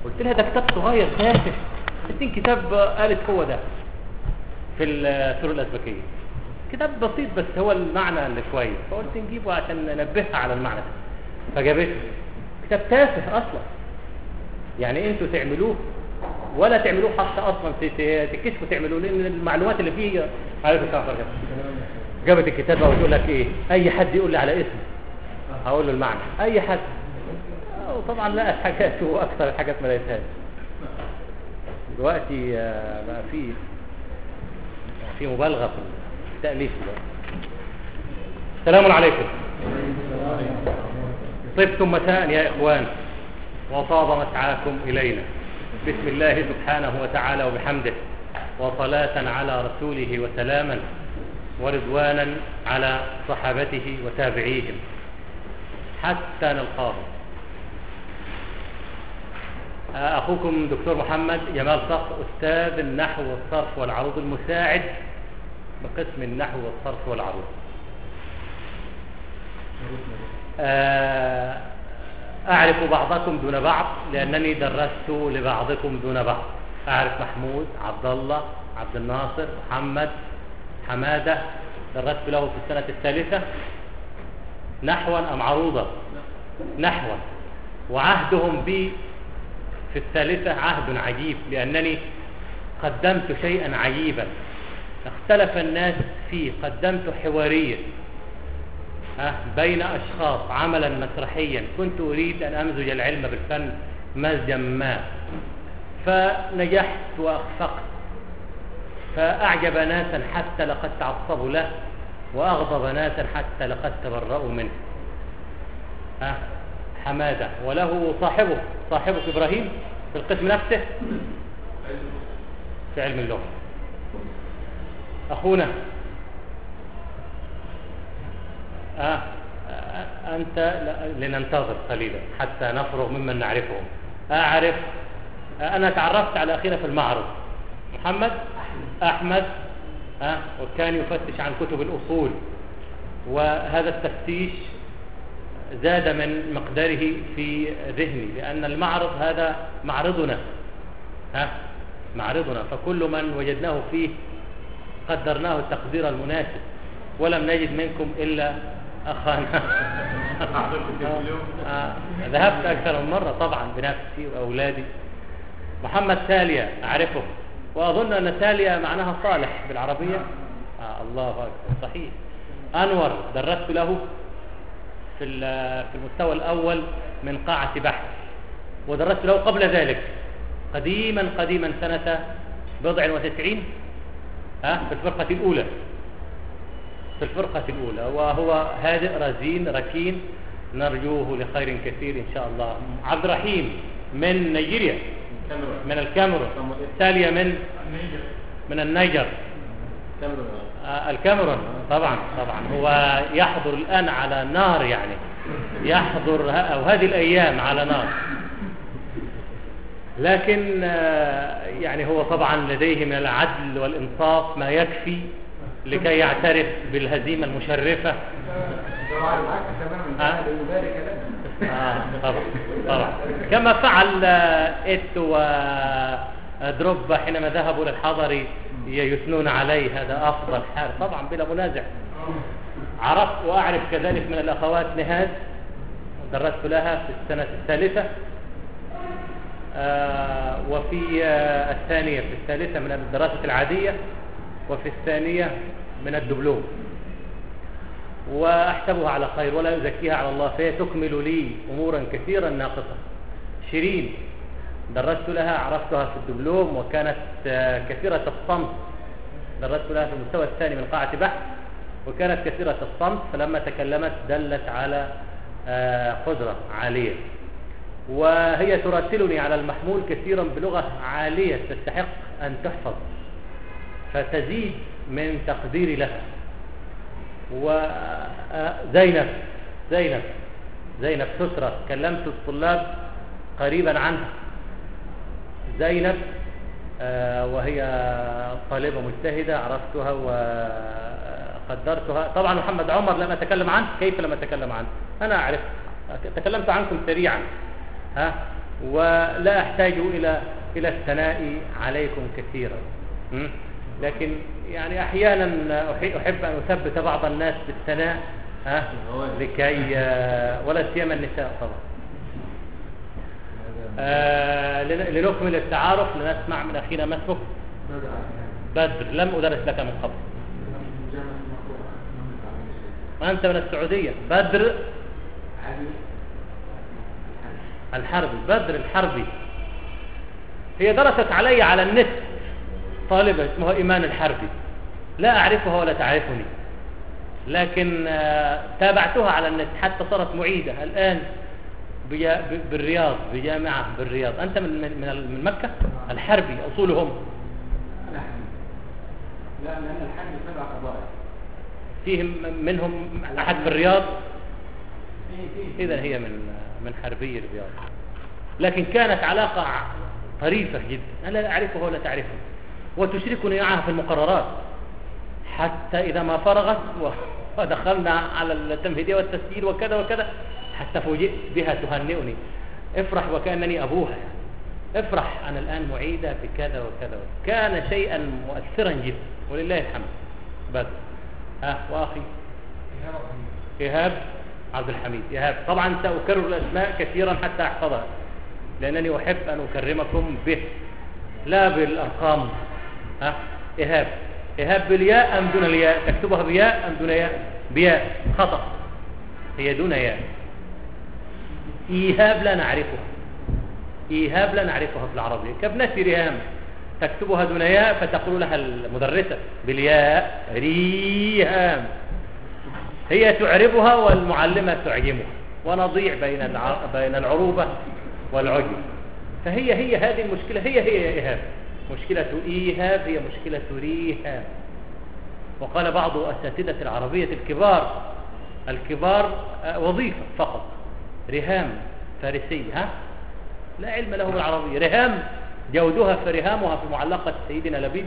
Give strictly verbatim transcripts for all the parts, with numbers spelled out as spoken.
قلت لها ده كتاب صغير تافه، ستين كتاب. قالت هو ده في السورة الأزبكية، كتاب بسيط بس هو المعنى اللي كويس، فقلت نجيبه عشان ننبهها على المعنى ده، فجابته. كتاب تافه اصلا، يعني انتوا تعملوه ولا تعملوه حتى اصلا تكشفوا تعملوه، لان المعلومات اللي فيه عليكم السلام عليكم. جابت الكتاب وتقول لك ايه؟ اي حد يقول لي على اسمه هقول له المعنى، اي حد. وطبعا لقت حاجات واكثر الحاجات ما لقيتهاش. دلوقتي بقى في في مبالغه في التاليف دلوقتي. السلام عليكم. طبتم مساء يا اخوان، وطاب مسعاكم الينا. بسم الله سبحانه وتعالى وبحمده، وصلاة على رسوله وسلاما ورضوانا على صحابته وتابعيهم حتى نلقاه. أخوكم دكتور محمد جمال صقر، أستاذ النحو والصرف والعروض، المساعد بقسم النحو والصرف والعروض. أعرف بعضكم دون بعض لأنني درست لبعضكم دون بعض. أعرف محمود، عبد الله، عبد الناصر، محمد، حمادة، درست له في السنة الثالثة نحوا أم عروضا؟ نحوا. وعهدهم بي في الثالثة عهد عجيب، لأنني قدمت شيئا عجيبا اختلف الناس فيه. قدمت حوارية بين أشخاص عملا مسرحيا، كنت أريد أن أمزج العلم بالفن مزجا ما، فنجحت وأخفقت، فأعجب ناسا حتى لقد تعصبوا له، وأغضب ناسا حتى لقد تبرؤوا منه. أه حمادة، وله صاحبه صاحبه إبراهيم في القسم نفسه في علم اللغة. أخونا أه أنت لننتظر قليلا حتى نفرغ ممن نعرفهم. أعرف أنا تعرفت على أخينا في المعرض محمد أحمد أه وكان يفتش عن كتب الأصول، وهذا التفتيش زاد من مقداره في ذهني، لأن المعرض هذا معرضنا ها معرضنا، فكل من وجدناه فيه قدرناه التقدير المناسب، ولم نجد منكم إلا أخانا. آه. ذهبت أكثر من مرة طبعا بنفسي وأولادي. محمد سالية أعرفه، وأظن أن سالية معناها صالح بالعربية. آه الله أكبر، صحيح. أنور درست له في في المستوى الأول من قاعة بحث، ودرست له قبل ذلك قديما قديما سنة بضع وتسعين ها في الفرقة الأولى في الفرقة الأولى وهو هادئ رزين ركين، نرجوه لخير كثير إن شاء الله. عبد الرحيم من نيجيريا، من الكاميرون. سالية من من النيجر، آه الكاميرون. طبعا طبعا هو يحضر الآن على نار، يعني يحضر أو هذه الأيام على نار، لكن آه يعني هو طبعا لديه من العدل والإنصاف ما يكفي لكي يعترف بالهزيمة المشرفة. آه آه طبعا طبعا كما فعل إيت ودروب حينما ذهبوا للحضري يثنون عليه، هذا أفضل حال طبعا بلا منازع. عرفت وأعرف كذلك من الأخوات نهاد، درست لها في السنة الثالثة آه وفي آه الثانية في الثالثة من الدراسة العادية، وفي الثانية من الدبلوم، وأحسبها على خير ولا أزكيها على الله، فهي تكمل لي أمورا كثيرا ناقصة. شيرين درست لها، عرفتها في الدبلوم وكانت آه كثيرة الصمت، درست لها في المستوى الثاني من قاعة بحث وكانت كثيرة الصمت، فلما تكلمت دلت على آه قدرة عالية، وهي تراسلني على المحمول كثيرا بلغة عالية تستحق أن تحفظ، فتزيد من تقديري لها. وزينب زينب زينب سترة، كلمت الطلاب قريبا عنها. زينب آه وهي طالبة مجتهدة، عرفتها وقدرتها. طبعا محمد عمر لم أتكلم عنه، كيف لم أتكلم عنه؟ أنا أعرف، تكلمت عنكم سريعا ها ولا أحتاج إلى إلى الثناء عليكم كثيرا، لكن يعني أحيانا أحب أن أثبت بعض الناس بالثناء ها لكي ولا سيما النساء طبعا. آه لنكمل التعارف، لنسمع من أخينا ما اسمك؟ بدر. لم أدرس لك من قبل، أنت من السعودية. بدر الحربي، بدر الحربي. هي درست علي على النت طالبة اسمها إيمان الحربي، لا أعرفها ولا تعرفني، لكن آه تابعتها على النت حتى صارت معيدة الآن بالرياض، بجامعة بالرياض. أنت من من من مكة؟ الحربي أصولهم؟ لا، لأن الحربي سبع قبائل، فيهم منهم أحد بالرياض. إذا هي من من حربي الرياض، لكن كانت علاقة طريفة جدا، أنا لا أعرفها ولا تعرفها، وتشركني معها في المقررات، حتى إذا ما فرغت ودخلنا على التمهيدية والتسجيل وكذا وكذا، حتى فوجئت بها تهنئني: افرح وكأنني أبوها، يعني افرح أنا الآن معيدة في كذا وكذا. كان شيئا مؤثرا جدا ولله الحمد. بدر. ها وأخي إيهاب عبد الحميد. إيهاب طبعا سأكرر الأسماء كثيرا حتى أحفظها، لأنني أحب أن أكرمكم به لا بالأرقام. ها إيهاب. إيهاب بالياء أم دون الياء؟ تكتبها بياء أم دون ياء؟ بياء، خطأ، هي دون ياء. إيهاب لا نعرفها، إيهاب لا نعرفها في العربية، كابنة ريهام تكتبها دون ياء، فتقول لها المدرسة بالياء ريهام، هي تعربها والمعلمة تعجمها، ونضيع بين بين العروبة والعجم. فهي هي هذه المشكلة، هي هي إيهاب. مشكلة إيهاب هي مشكلة ريهام. وقال بعض أساتذة العربية الكبار الكبار وظيفة فقط، رهام فارسي، ها لا علم له بالعربية. رهام جودها فرهامها في معلقة سيدنا لبيب.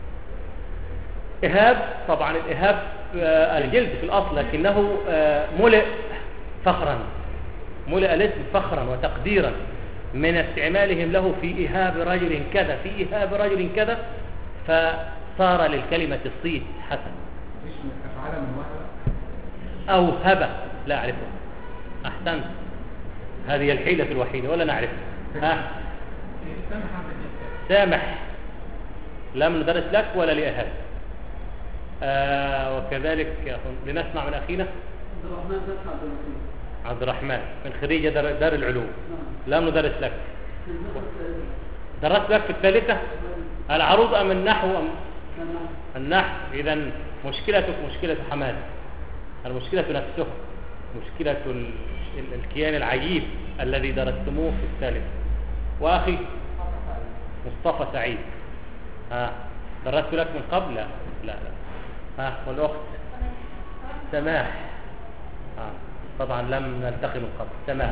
إيهاب طبعا الإيهاب الجلد في الأصل، لكنه ملئ فخرا، ملئ الاسم فخرا وتقديرا من استعمالهم له في إيهاب رجل كذا، في إيهاب رجل كذا، فصار للكلمة الصيت حسن. أو هبة لا أعرفه. أحسنت، هذه الحيلة الوحيدة ولا نعرف. ها سامح لم ندرس لك ولا لأهل. آه وكذلك لنسمع من أخينا عبد الرحمن من خريج دار, دار العلوم. لم ندرس لك. درست لك في الثالثة العروض أم النحو أم النحو؟ إذن مشكلتك مشكلة حماد، المشكلة نفسه، مشكلة الكيان العجيب الذي درستموه في الثالث. وأخي مصطفى سعيد، ها درست لك من قبل؟ لا لا, لا. ها والأخت سماح، ها طبعا لم نلتقي من قبل. سماح.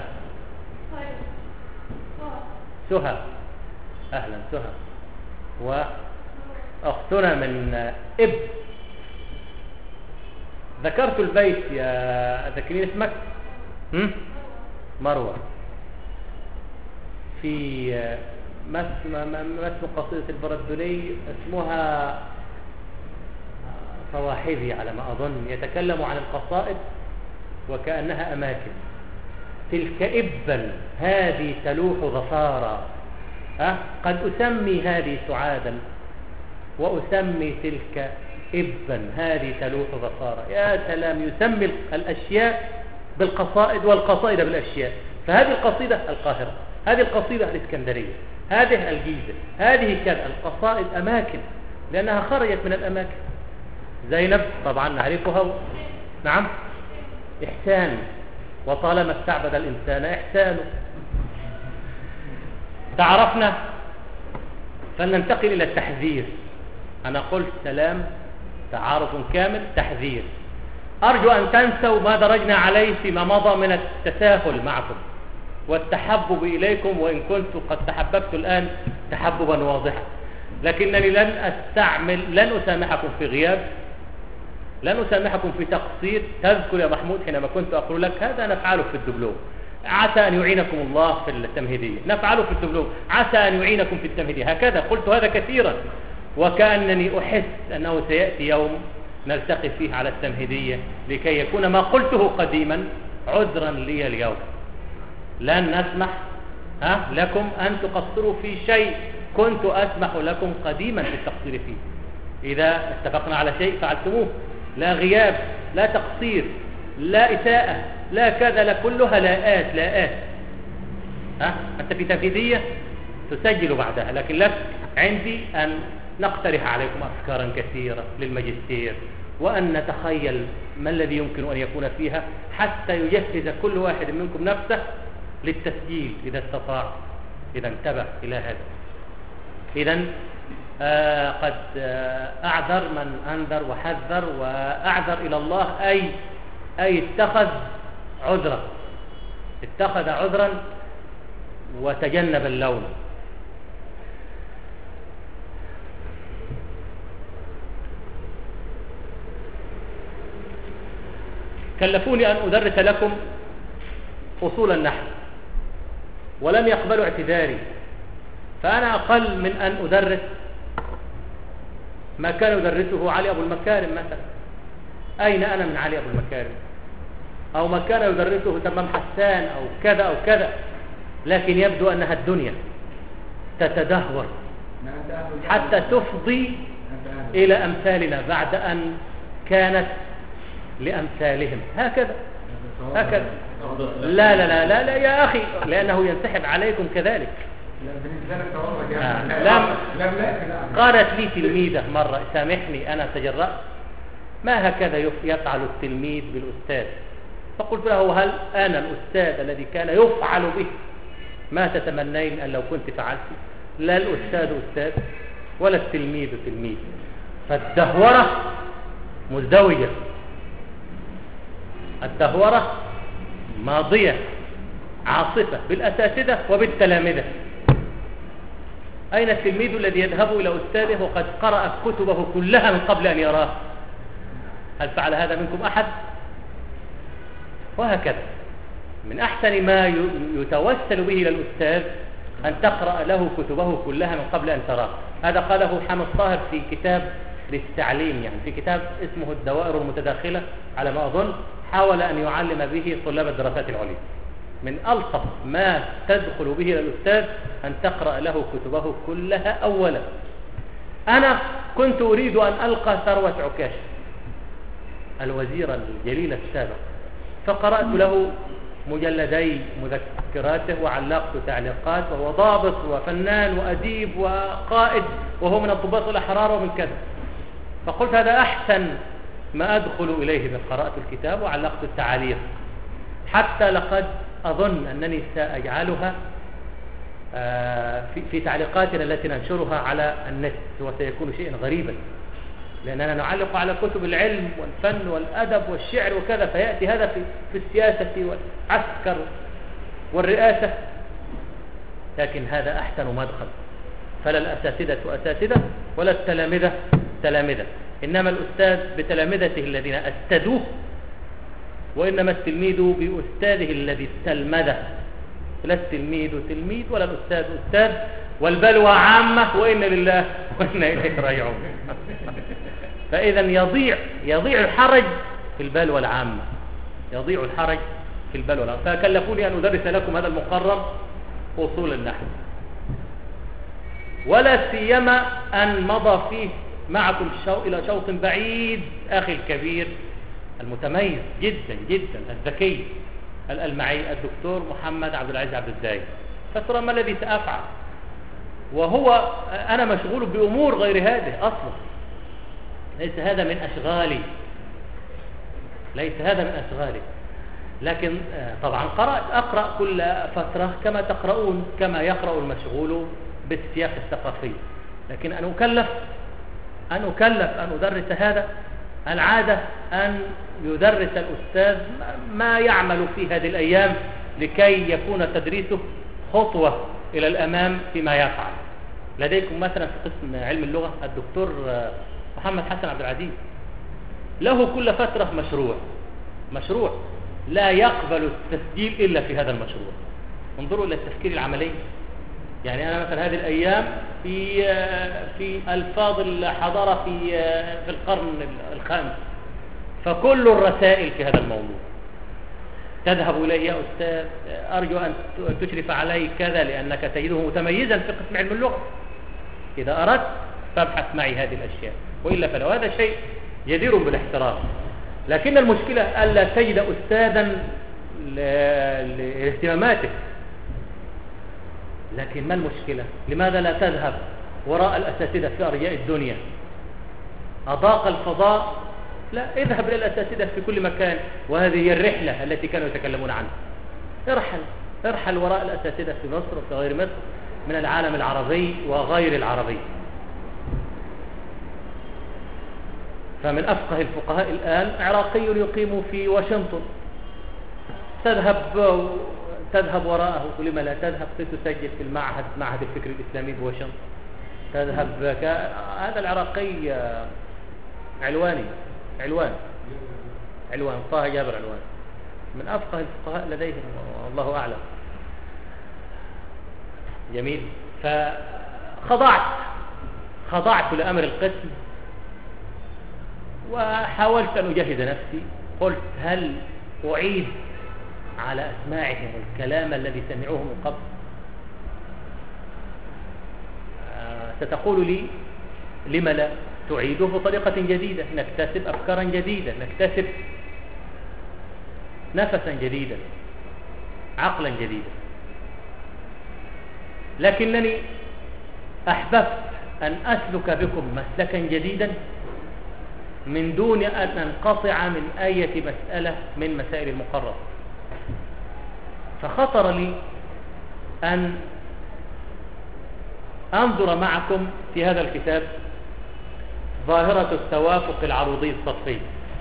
سهى، أهلا سهى. وأختنا من إب. ذكرت البيت يا ذكرين اسمك؟ هم؟ مروة. في ما اسم قصيدة البردلي؟ اسمها فواحذي على ما أظن، يتكلم عن القصائد وكأنها أماكن. تلك إبا هذه تلوح ظفارا، أه؟ قد أسمي هذه سعادا وأسمي تلك إبا هذه تلوح ظفارا. يا سلام، يسمي الأشياء بالقصائد والقصائد بالأشياء. فهذه القصيدة القاهرة، هذه القصيدة الإسكندرية، هذه الجيزة، هذه كذا. القصائد أماكن لأنها خرجت من الأماكن. زينب طبعا نعرفها و... نعم إحسان، وطالما استعبد الإنسان إحسانه. تعرفنا، فلننتقل إلى التحذير. أنا قلت سلام، تعارف كامل، تحذير. أرجو أن تنسوا ما درجنا عليه فيما مضى من التساهل معكم والتحبب إليكم، وإن كنت قد تحببت الآن تحببا واضحا، لكنني لن أستعمل لن أسامحكم في غياب، لن أسامحكم في تقصير. تذكر يا محمود حينما كنت أقول لك هذا نفعله في الدبلوم، عسى أن يعينكم الله في التمهيدية، نفعله في الدبلوم، عسى أن يعينكم في التمهيدية، هكذا قلت هذا كثيرا، وكأنني أحس أنه سيأتي يوم نلتقي فيه على التمهيدية لكي يكون ما قلته قديما عذرا لي اليوم. لن نسمح ها لكم أن تقصروا في شيء كنت أسمح لكم قديما في التقصير فيه. إذا اتفقنا على شيء فعلتموه، لا غياب، لا تقصير، لا إساءة، لا كذا، لا، كلها لاءات لاءات. ها أنت في تنفيذية تسجل بعدها، لكن لك عندي أن نقترح عليكم أفكارا كثيرة للماجستير، وأن نتخيل ما الذي يمكن أن يكون فيها حتى يجهز كل واحد منكم نفسه للتسجيل إذا استطاع، إذا انتبه إلى هذا. إذن آه قد آه أعذر من أنذر وحذر، وأعذر إلى الله أي أي اتخذ عذرا، اتخذ عذرا وتجنب اللوم. كلفوني أن أدرس لكم أصول النحو ولم يقبلوا اعتذاري، فأنا أقل من أن أدرس ما كان يدرسه علي أبو المكارم مثلا. أين أنا من علي أبو المكارم؟ أو ما كان يدرسه تمام حسان أو كذا أو كذا. لكن يبدو أنها الدنيا تتدهور حتى تفضي إلى أمثالنا بعد أن كانت لأمثالهم. هكذا هكذا لا لا لا لا, لا يا أخي، لأنه ينسحب عليكم كذلك. لم قالت لي تلميذة مرة، سامحني أنا تجرأت، ما هكذا يفعل التلميذ بالأستاذ؟ فقلت له هل أنا الأستاذ الذي كان يفعل به ما تتمنين أن لو كنت فعلت؟ لا الأستاذ أستاذ ولا التلميذ تلميذ. فالدهورة مزدوجة، الدهورة ماضية عاصفة بالأساتذة وبالتلامذة. أين التلميذ الذي يذهب إلى أستاذه وقد قرأ كتبه كلها من قبل أن يراه؟ هل فعل هذا منكم أحد؟ وهكذا من أحسن ما يتوسل به إلى الأستاذ أن تقرأ له كتبه كلها من قبل أن تراه. هذا قاله حامد طاهر في كتاب للتعليم، يعني في كتاب اسمه الدوائر المتداخلة على ما أظن، حاول أن يعلم به طلاب الدراسات العليا. من ألطف ما تدخل به إلى الأستاذ أن تقرأ له كتبه كلها أولا. أنا كنت أريد أن ألقى ثروة عكاش الوزير الجليل السابق، فقرأت له مجلدي مذكراته وعلقت تعليقات، وهو ضابط وفنان وأديب وقائد، وهو من الضباط الأحرار ومن كذا. فقلت هذا أحسن ما أدخل إليه من قراءة الكتاب، وعلقت التعاليق، حتى لقد أظن أنني سأجعلها في, في تعليقاتنا التي ننشرها على النت، وسيكون شيئا غريبا، لأننا نعلق على كتب العلم والفن والأدب والشعر وكذا، فيأتي هذا في, في السياسة والعسكر والرئاسة. لكن هذا أحسن مدخل، فلا الأساتذة أساتذة ولا التلامذة تلامذة، إنما الأستاذ بتلامذته الذين أستدوه، وإنما التلميذ بأستاذه الذي استلمذه. لا التلميذ تلميذ ولا الأستاذ أستاذ، والبلوى عامة وإنا لله وإنا إليه راجعون. فإذا يضيع يضيع الحرج في البلوى العامة، يضيع الحرج في البلوى العامة. فكلفوني أن أدرس لكم هذا المقرر أصول النحو، ولا سيما أن مضى فيه معكم الشوق إلى شوط بعيد أخي الكبير المتميز جدا جدا الذكي الألمعي الدكتور محمد عبد العزيز عبد الزايد. فترى ما الذي سأفعل، وهو أنا مشغول بأمور غير هذه أصلا، ليس هذا من أشغالي، ليس هذا من أشغالي. لكن طبعا قرأت أقرأ كل فترة كما تقرؤون، كما يقرأ المشغول بالسياق الثقافي. لكن أن أكلف أن أكلف أن أدرس هذا، العادة أن يدرس الأستاذ ما يعمل في هذه الأيام لكي يكون تدريسه خطوة إلى الأمام فيما يفعل. لديكم مثلا في قسم علم اللغة الدكتور محمد حسن عبد العزيز، له كل فترة مشروع مشروع لا يقبل التسجيل إلا في هذا المشروع. انظروا إلى التفكير العملي. يعني أنا مثلا هذه الأيام في في ألفاظ الحضارة في في القرن الخامس، فكل الرسائل في هذا الموضوع. تذهب إليه يا أستاذ، أرجو أن تشرف علي كذا لأنك تجده متميزا في قسم علم اللغة، إذا أردت فابحث معي هذه الأشياء، وإلا فلو هذا شيء جدير بالاحترام. لكن المشكلة ألا تجد أستاذا لاهتماماتك. لكن ما المشكلة؟ لماذا لا تذهب وراء الأساتذة في أرجاء الدنيا؟ أضاق الفضاء؟ لا، اذهب إلى الأساتذة في كل مكان، وهذه هي الرحلة التي كانوا يتكلمون عنها. ارحل ارحل وراء الأساتذة في مصر وفي غير مصر من العالم العربي وغير العربي. فمن أفقه الفقهاء الآن عراقي يقيم في واشنطن، تذهب تذهب وراءه. لما لا تذهب تسجل في المعهد، معهد الفكر الإسلامي بواشنطن؟ تذهب ك... هذا العراقي علواني علوان علوان طه جابر علوان، من أفقه الفقهاء لديهم والله أعلم. جميل. فخضعت خضعت لأمر القسم وحاولت أن أجهز نفسي. قلت هل أعيد على أسماعهم الكلام الذي سمعوه من قبل؟ آه ستقول لي لما لا تعيده بطريقة جديدة، نكتسب أفكارا جديدة، نكتسب نفسا جديدا، عقلا جديدا. لكنني أحببت أن أسلك بكم مسلكا جديدا من دون أن أنقطع من أي مسألة من مسائل المقرر. فخطر لي أن أنظر معكم في هذا الكتاب ظاهرة التوافق العروضي السطحي،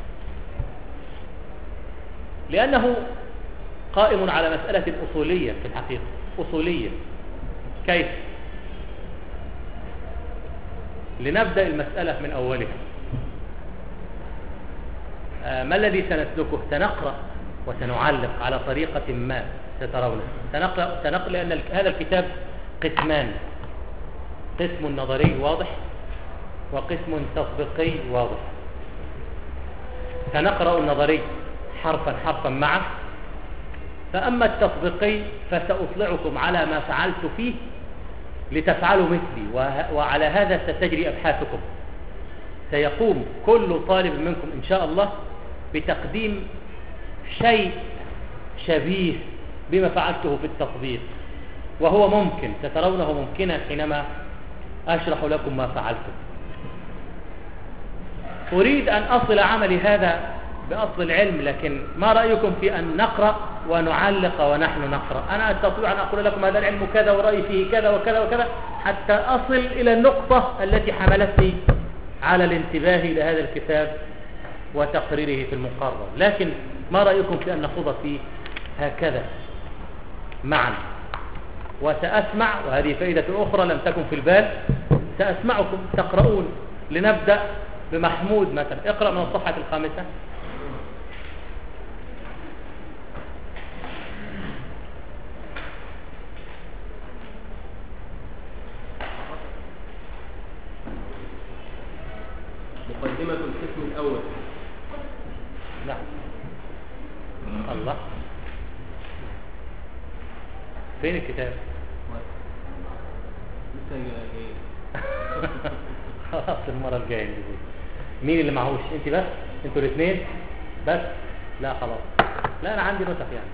لأنه قائم على مسألة أصولية في الحقيقة. أصولية كيف؟ لنبدأ المسألة من أولها. ما الذي سنسلكه؟ سنقرأ وسنعلق على طريقة ما سترونه. سنقرأ سنقرأ لأن هذا الكتاب قسمان، قسم نظري واضح وقسم تطبيقي واضح. سنقرأ النظري حرفا حرفا معه، فأما التطبيقي فسأطلعكم على ما فعلت فيه لتفعلوا مثلي، وعلى هذا ستجري أبحاثكم. سيقوم كل طالب منكم إن شاء الله بتقديم شيء شبيه بما فعلته في التطبيق، وهو ممكن، سترونه ممكنا حينما أشرح لكم ما فعلته. أريد أن أصل عملي هذا بأصل العلم، لكن ما رأيكم في أن نقرأ ونعلق ونحن نقرأ؟ أنا أستطيع أن أقول لكم هذا العلم كذا ورأيي فيه كذا وكذا وكذا، حتى أصل إلى النقطة التي حملتني على الانتباه إلى هذا الكتاب وتقريره في المقرر. لكن ما رأيكم في أن نخوض فيه هكذا معا؟ وسأسمع، وهذه فائدة أخرى لم تكن في البال، سأسمعكم تقرؤون. لنبدأ بمحمود مثلا، اقرأ من الصفحة الخامسة. مقدمة القسم الأول. نعم. الله، فين الكتاب؟ خلاص المرة الجاية. مين اللي معهوش؟ انت بس؟ انتوا الاثنين بس؟ لا خلاص، لا انا عندي نسخ يعني،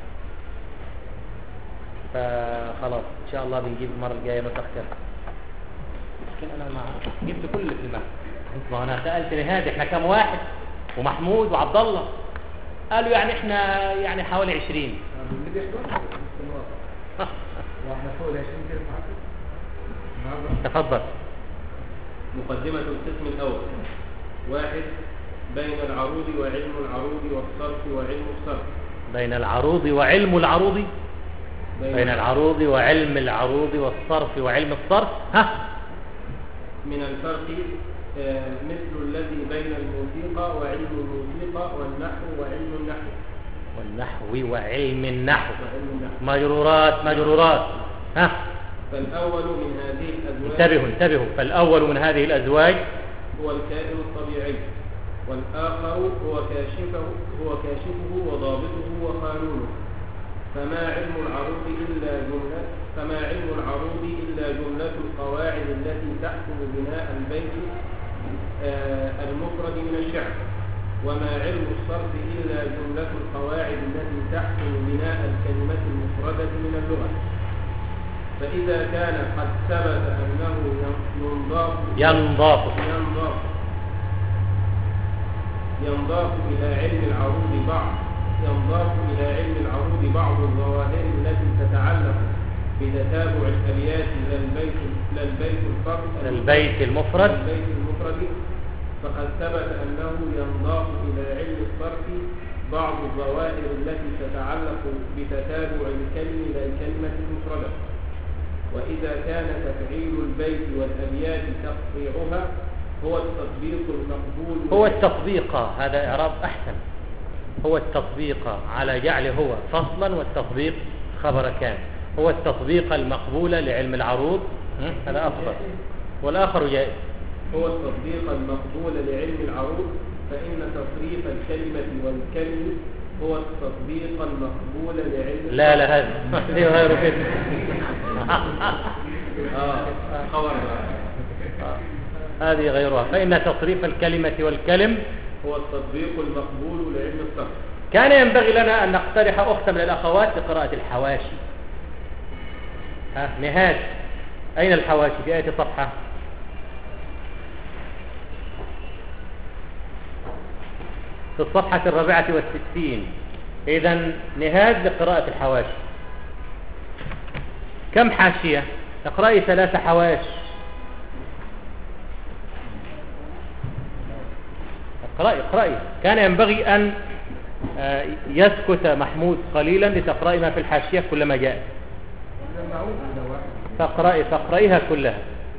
فخلاص ان شاء الله بنجيب المرة الجاية نسخ كده. لكن انا مع جبت كل اللي في المكتب. ما انا سألت نهاد احنا كام واحد، ومحمود وعبد الله قالوا يعني احنا يعني حوالي عشرين. تفضل. مقدمة القسم الأول. واحد، بين العروض وعلم العروض والصرف وعلم الصرف. بين العروض وعلم العروض بين, بين العروض وعلم العروض والصرف وعلم الصرف. ها، من الفرق آه مثل الذي بين الموسيقى وعلم الموسيقى والنحو وعلم النحو. والنحو وعلم النحو. وعلم النحو. مجرورات مجرورات. ها فالأول من هذه الأزواج انتبهوا انتبهوا فالأول من هذه الأزواج هو الكائن الطبيعي، والآخر هو كاشفه هو كاشفه وضابطه وقانونه. فما علم العروض إلا جملة فما علم العروض إلا جملة القواعد التي تحكم بناء البيت آه المفرد من الشعر. وما علم الصرف إلا جملة القواعد التي تحكم بناء الكلمة المفردة من اللغة. فإذا كان قد ثبت أنه ينضاف ينضاف ينضاف ينضاف إلى علم العروض بعض ينضاف إلى علم العروض بعض الظواهر التي تتعلق بتتابع الأبيات لا البيت لا البيت الفرد البيت المفرد البيت المفرد فقد ثبت أنه ينضاف إلى علم الصرف بعض الظواهر التي تتعلق بتتابع الكلم لا الكلمة المفردة. وإذا كان تفعيل البيت والأبيات تقطيعها هو التطبيق المقبول هو التطبيق، هذا إعراب أحسن، هو التطبيق على جعل هو فصلا والتطبيق خبر كان، هو التطبيق المقبول لعلم العروض، هذا أفضل، والآخر جائز. هو التطبيق المقبول لعلم العروض، فإن تصريف الكلمة والكلم هو التطبيق المقبول لعلم لا لا هذا غير كده. آه خبر هذه غيرها، فإن تصريف الكلمة والكلم هو التطبيق المقبول لعلم الصرف. كان ينبغي لنا أن نقترح أختا من الأخوات لقراءة الحواشي. ها نهاد، أين الحواشي؟ في آية صفحة في الصفحة الرابعة والستين. إذن نهاد لقراءة الحواشي. كم حاشية؟ اقرأي ثلاث حواش. اقرأي اقرأي. كان ينبغي أن يسكت محمود قليلا لتقرأي ما في الحاشية كلما جاء. فاقرأي فاقرأيها كلها.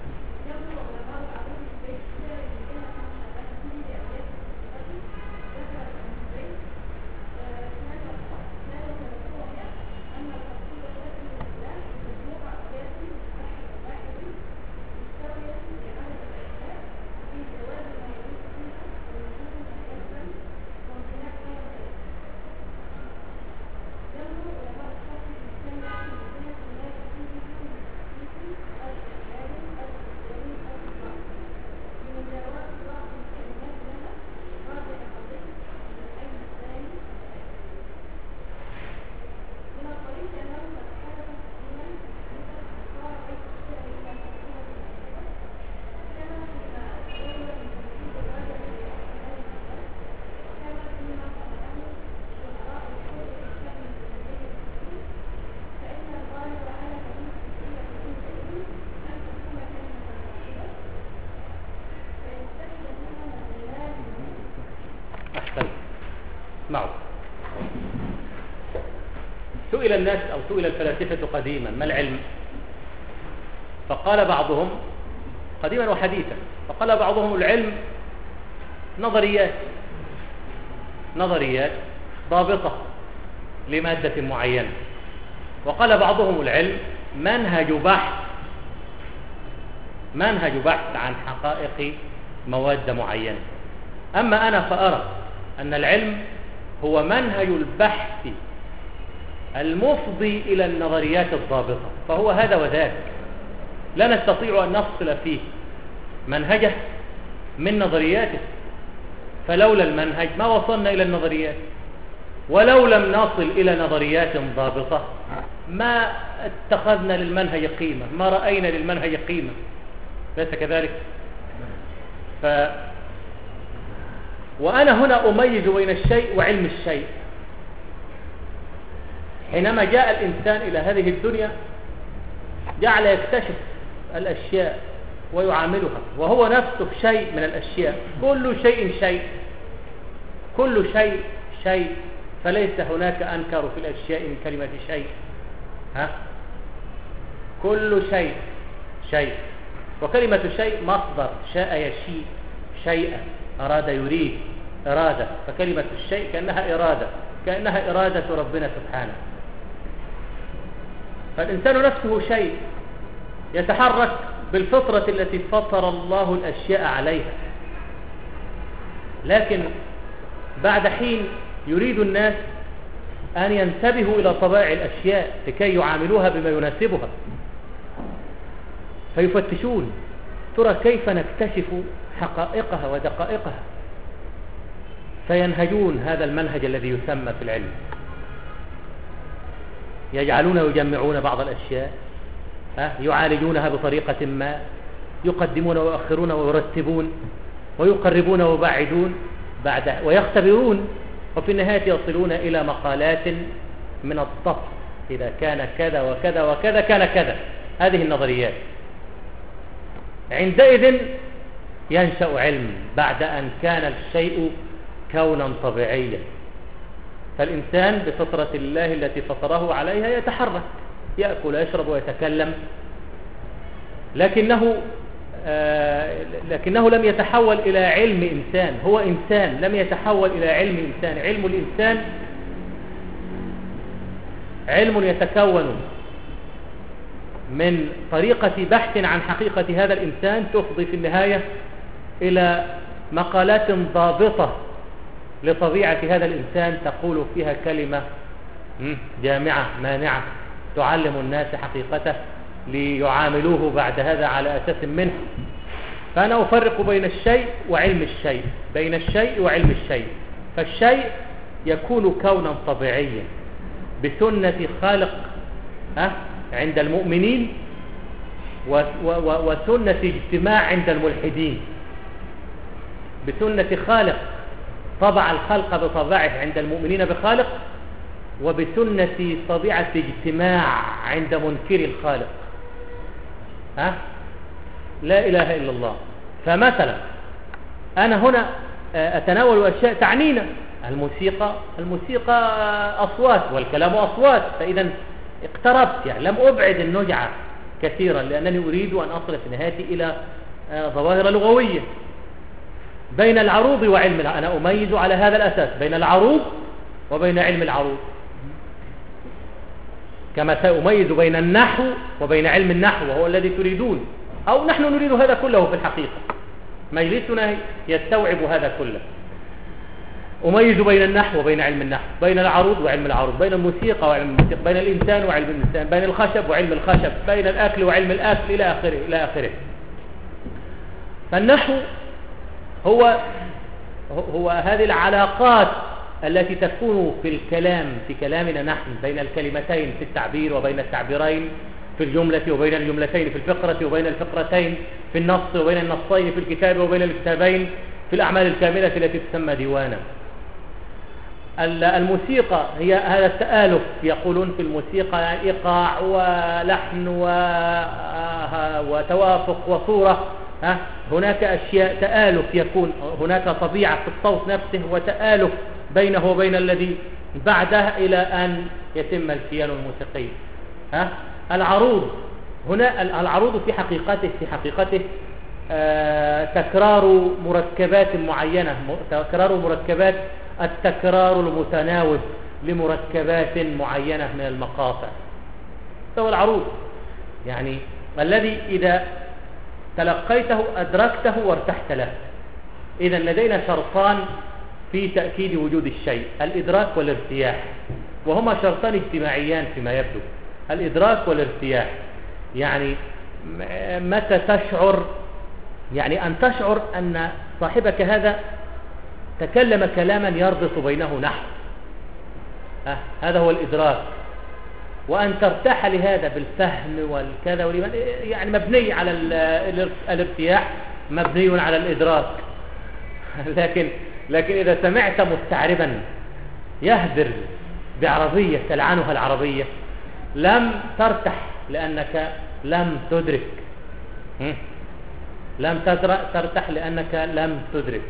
اسمعوا. سئل الناس أو سئل الفلاسفة قديما ما العلم؟ فقال بعضهم قديما وحديثا، فقال بعضهم العلم نظريات نظريات ضابطة لمادة معينة، وقال بعضهم العلم منهج بحث منهج بحث عن حقائق مواد معينة. أما أنا فأرى أن العلم هو منهج البحث المفضي إلى النظريات الضابطة، فهو هذا وذاك، لا نستطيع أن نفصل فيه منهجه من نظرياته، فلولا المنهج ما وصلنا إلى النظريات، ولو لم نصل إلى نظريات ضابطة ما اتخذنا للمنهج قيمة، ما رأينا للمنهج قيمة، ليس كذلك؟ ف... وأنا هنا أميز بين الشيء وعلم الشيء. حينما جاء الإنسان إلى هذه الدنيا جعل يكتشف الأشياء ويعاملها، وهو نفسه شيء من الأشياء، كل شيء شيء كل شيء شيء، فليس هناك أنكر في الأشياء من كلمة شيء. ها؟ كل شيء شيء، وكلمة شيء مصدر شاء يشيء، شيئا أراد يريد إرادة، فكلمة الشيء كأنها إرادة، كأنها إرادة ربنا سبحانه. فالإنسان نفسه شيء يتحرك بالفطرة التي فطر الله الأشياء عليها، لكن بعد حين يريد الناس أن ينتبهوا إلى طبائع الأشياء لكي يعاملوها بما يناسبها، فيفتشون ترى كيف نكتشف حقائقها ودقائقها، فينهجون هذا المنهج الذي يسمى في العلم، يجعلون ويجمعون بعض الأشياء، يعالجونها بطريقة ما، يقدمون ويؤخرون ويرتبون ويقربون ويبعدون بعد ويختبرون، وفي النهاية يصلون إلى مقالات من الضبط، إذا كان كذا وكذا وكذا كان كذا. هذه النظريات عندئذ ينشأ علم بعد أن كان الشيء كونا طبيعيا. فالإنسان بفطرة الله التي فطره عليها يتحرك، يأكل ويشرب ويتكلم، لكنه آه لكنه لم يتحول إلى علم إنسان، هو إنسان لم يتحول إلى علم إنسان. علم الإنسان علم يتكون من طريقة بحث عن حقيقة هذا الإنسان تفضي في النهاية إلى مقالات ضابطة لطبيعة هذا الإنسان تقول فيها كلمة جامعة مانعة تعلم الناس حقيقته ليعاملوه بعد هذا على أساس منه. فأنا أفرق بين الشيء وعلم الشيء، بين الشيء وعلم الشيء. فالشيء يكون كونا طبيعيا بسنة خالق أه؟ عند المؤمنين وسنة اجتماع عند الملحدين. بسنة خالق طبع الخلق بطبعه عند المؤمنين بخالق، وبسنة طبيعة اجتماع عند منكر الخالق. ها؟ لا إله إلا الله. فمثلا أنا هنا أتناول أشياء تعنينا. الموسيقى الموسيقى أصوات والكلام أصوات، فإذا اقتربت، يعني لم أبعد النجعة كثيرا، لأنني أريد أن أصل في نهايتي إلى ظواهر لغوية. بين العروض وعلم العروض أنا أميز على هذا الأساس بين العروض وبين علم العروض، كما سأميز بين النحو وبين علم النحو وهو الذي تريدون، أو نحن نريد هذا كله في الحقيقة، مجلسنا يستوعب هذا كله. أميز بين النحو وبين علم النحو، بين العروض وعلم العروض، بين الموسيقى وعلم الموسيقى، بين الإنسان وعلم الإنسان، بين الخشب وعلم الخشب، بين الأكل وعلم الأكل، إلى آخره إلى آخره. فالنحو هو هو هذه العلاقات التي تكون في الكلام في كلامنا نحن بين الكلمتين في التعبير، وبين التعبيرين في الجملة، وبين الجملتين في الفقرة، وبين الفقرتين في النص، وبين النصين في الكتاب، وبين الكتابين في الأعمال الكاملة التي تسمى ديوانا. الموسيقى هي هذا التآلف، يقولون في الموسيقى إيقاع ولحن وتوافق وصورة. ها؟ هناك أشياء تآلف، يكون هناك طبيعة في الصوت نفسه وتآلف بينه وبين الذي بعده إلى أن يتم الكيان الموسيقي. ها؟ العروض هنا العروض في حقيقته في حقيقته آه تكرار مركبات معينة، تكرار مركبات التكرار المتناوب لمركبات معينة من المقاطع. هو العروض يعني الذي إذا تلقيته أدركته وارتحت له. إذا لدينا شرطان في تأكيد وجود الشيء، الإدراك والارتياح، وهما شرطان اجتماعيان فيما يبدو. الإدراك والارتياح يعني متى تشعر، يعني أن تشعر أن صاحبك هذا تكلم كلاما يربط بينه نحو، أه هذا هو الإدراك. وأن ترتاح لهذا بالفهم والكذا والإيمان، يعني مبني على الارتياح، مبني على الإدراك. لكن لكن إذا سمعت مستعربا يهدر بعربية تلعنها العربية لم ترتاح، لأنك لم تدرك، لم ترتاح لأنك لم تدرك.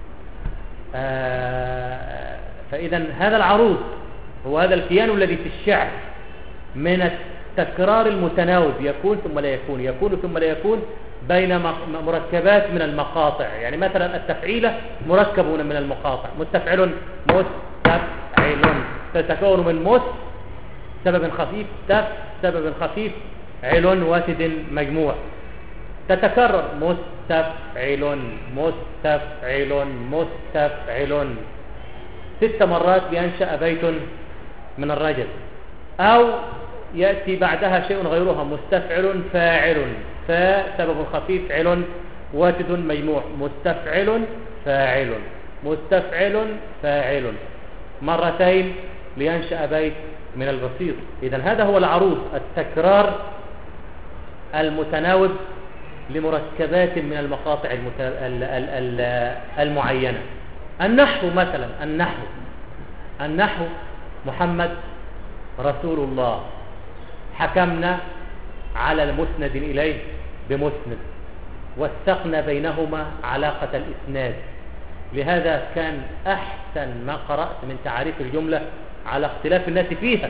آه فإذا هذا العروض هو هذا الكيان الذي في الشعر من التكرار المتناوب، يكون ثم لا يكون، يكون ثم لا يكون، بين مركبات من المقاطع. يعني مثلا التفعيلة مركب من المقاطع، مستفعل مستفعل تتكون من مس سبب خفيف، تف سبب خفيف، عل واسد مجموع. تتكرر مستفعل مستفعل مستفعل ست مرات لينشأ بيت من الرجل، أو يأتي بعدها شيء غيرها مستفعل فاعل، فاء سبب خفيف، عل واسد مجموع، مستفعل فاعل مستفعل فاعل مرتين لينشأ بيت من البسيط. إذن هذا هو العروض، التكرار المتناوب لمركبات من المقاطع المت... ال... ال... ال... المعينة. النحو مثلا، النحو النحو محمد رسول الله، حكمنا على المسند إليه بمسند، وثقنا بينهما علاقة الإسناد. لهذا كان أحسن ما قرأت من تعريف الجملة على اختلاف الناس فيها: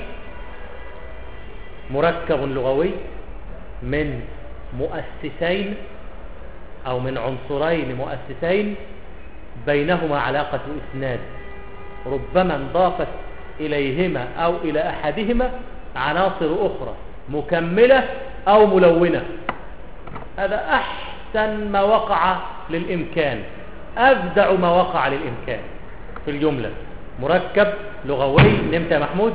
مركب لغوي من مؤسسين أو من عنصرين مؤسسين بينهما علاقة إسناد، ربما انضافت إليهما أو إلى أحدهما عناصر أخرى مكملة أو ملونة. هذا أحسن ما وقع للإمكان، أبدع ما وقع للإمكان في الجملة. مركب لغوي، نمت يا محمود؟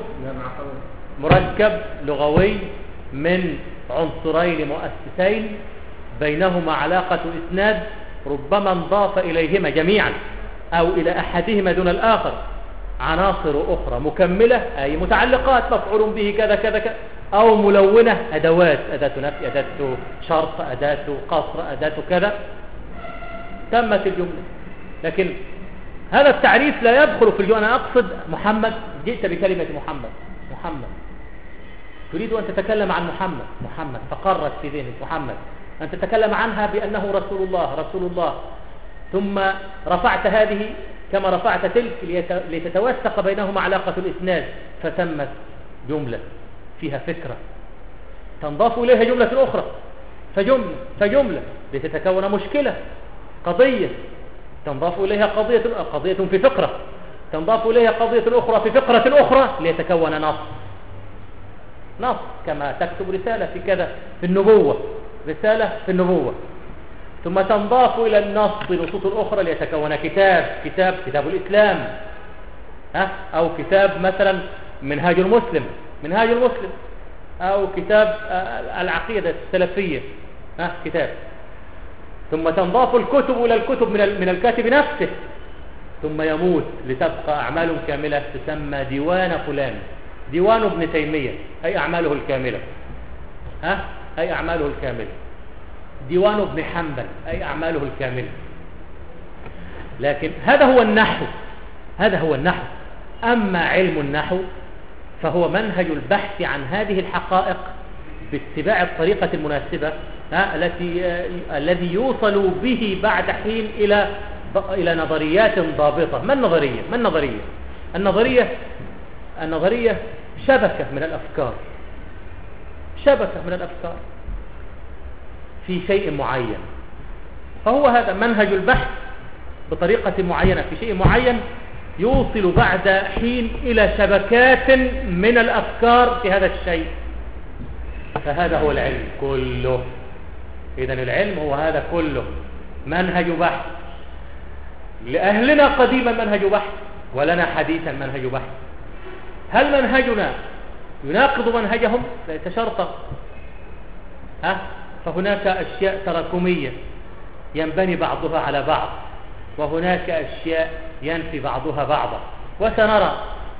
مركب لغوي من عنصرين مؤسسين بينهما علاقة إسناد، ربما انضاف إليهما جميعا أو إلى أحدهما دون الآخر عناصر أخرى مكملة، أي متعلقات، مفعول به كذا كذا كذا، أو ملونة، أدوات، أداة نفي، أداة شرط، أداة قصر، أداة كذا، تمت الجملة. لكن هذا التعريف لا يدخل في الجملة. أنا أقصد محمد، جئت بكلمة محمد، محمد تريد أن تتكلم عن محمد، محمد فقرت في ذهنك محمد، أن تتكلم عنها بأنه رسول الله، رسول الله، ثم رفعت هذه كما رفعت تلك لتتوثق بينهما علاقة الإسناد، فتمت جملة فيها فكرة تنضاف إليها جملة أخرى، فجملة فجملة لتتكون مشكلة، قضية تنضاف إليها قضية قضية في فقرة، تنضاف إليها قضية أخرى في فقرة أخرى ليتكون نص، نص كما تكتب رسالة في كذا في النبوة، رسالة في النبوة، ثم تنضاف إلى النص نصوص أخرى ليتكون كتاب، كتاب كتاب الإسلام، ها، أو كتاب مثلا منهاج المسلم، منهاج المسلم، أو كتاب العقيدة السلفية، ها، كتاب. ثم تنضاف الكتب إلى الكتب من من الكاتب نفسه، ثم يموت لتبقى أعمال كاملة تسمى ديوان فلان، ديوان ابن تيمية، أي أعماله الكاملة، ها، أي أعماله الكاملة. ديوان ابن حنبل، أي أعماله الكاملة. لكن هذا هو النحو، هذا هو النحو. أما علم النحو فهو منهج البحث عن هذه الحقائق باتباع الطريقة المناسبة، ها، التي الذي يوصل به بعد حين إلى إلى نظريات ضابطة. ما النظرية؟ ما النظرية؟ النظرية النظرية شبكة من الأفكار، شبكة من الأفكار في شيء معين. فهو هذا منهج البحث بطريقة معينة في شيء معين، يوصل بعد حين إلى شبكات من الأفكار في هذا الشيء. فهذا هو العلم كله. إذن العلم هو هذا كله، منهج بحث. لأهلنا قديما منهج بحث، ولنا حديثا منهج بحث. هل منهجنا يناقض منهجهم؟ ليس شرطا، ها؟ فهناك أشياء تراكمية ينبني بعضها على بعض، وهناك أشياء ينفي بعضها بعضا. وسنرى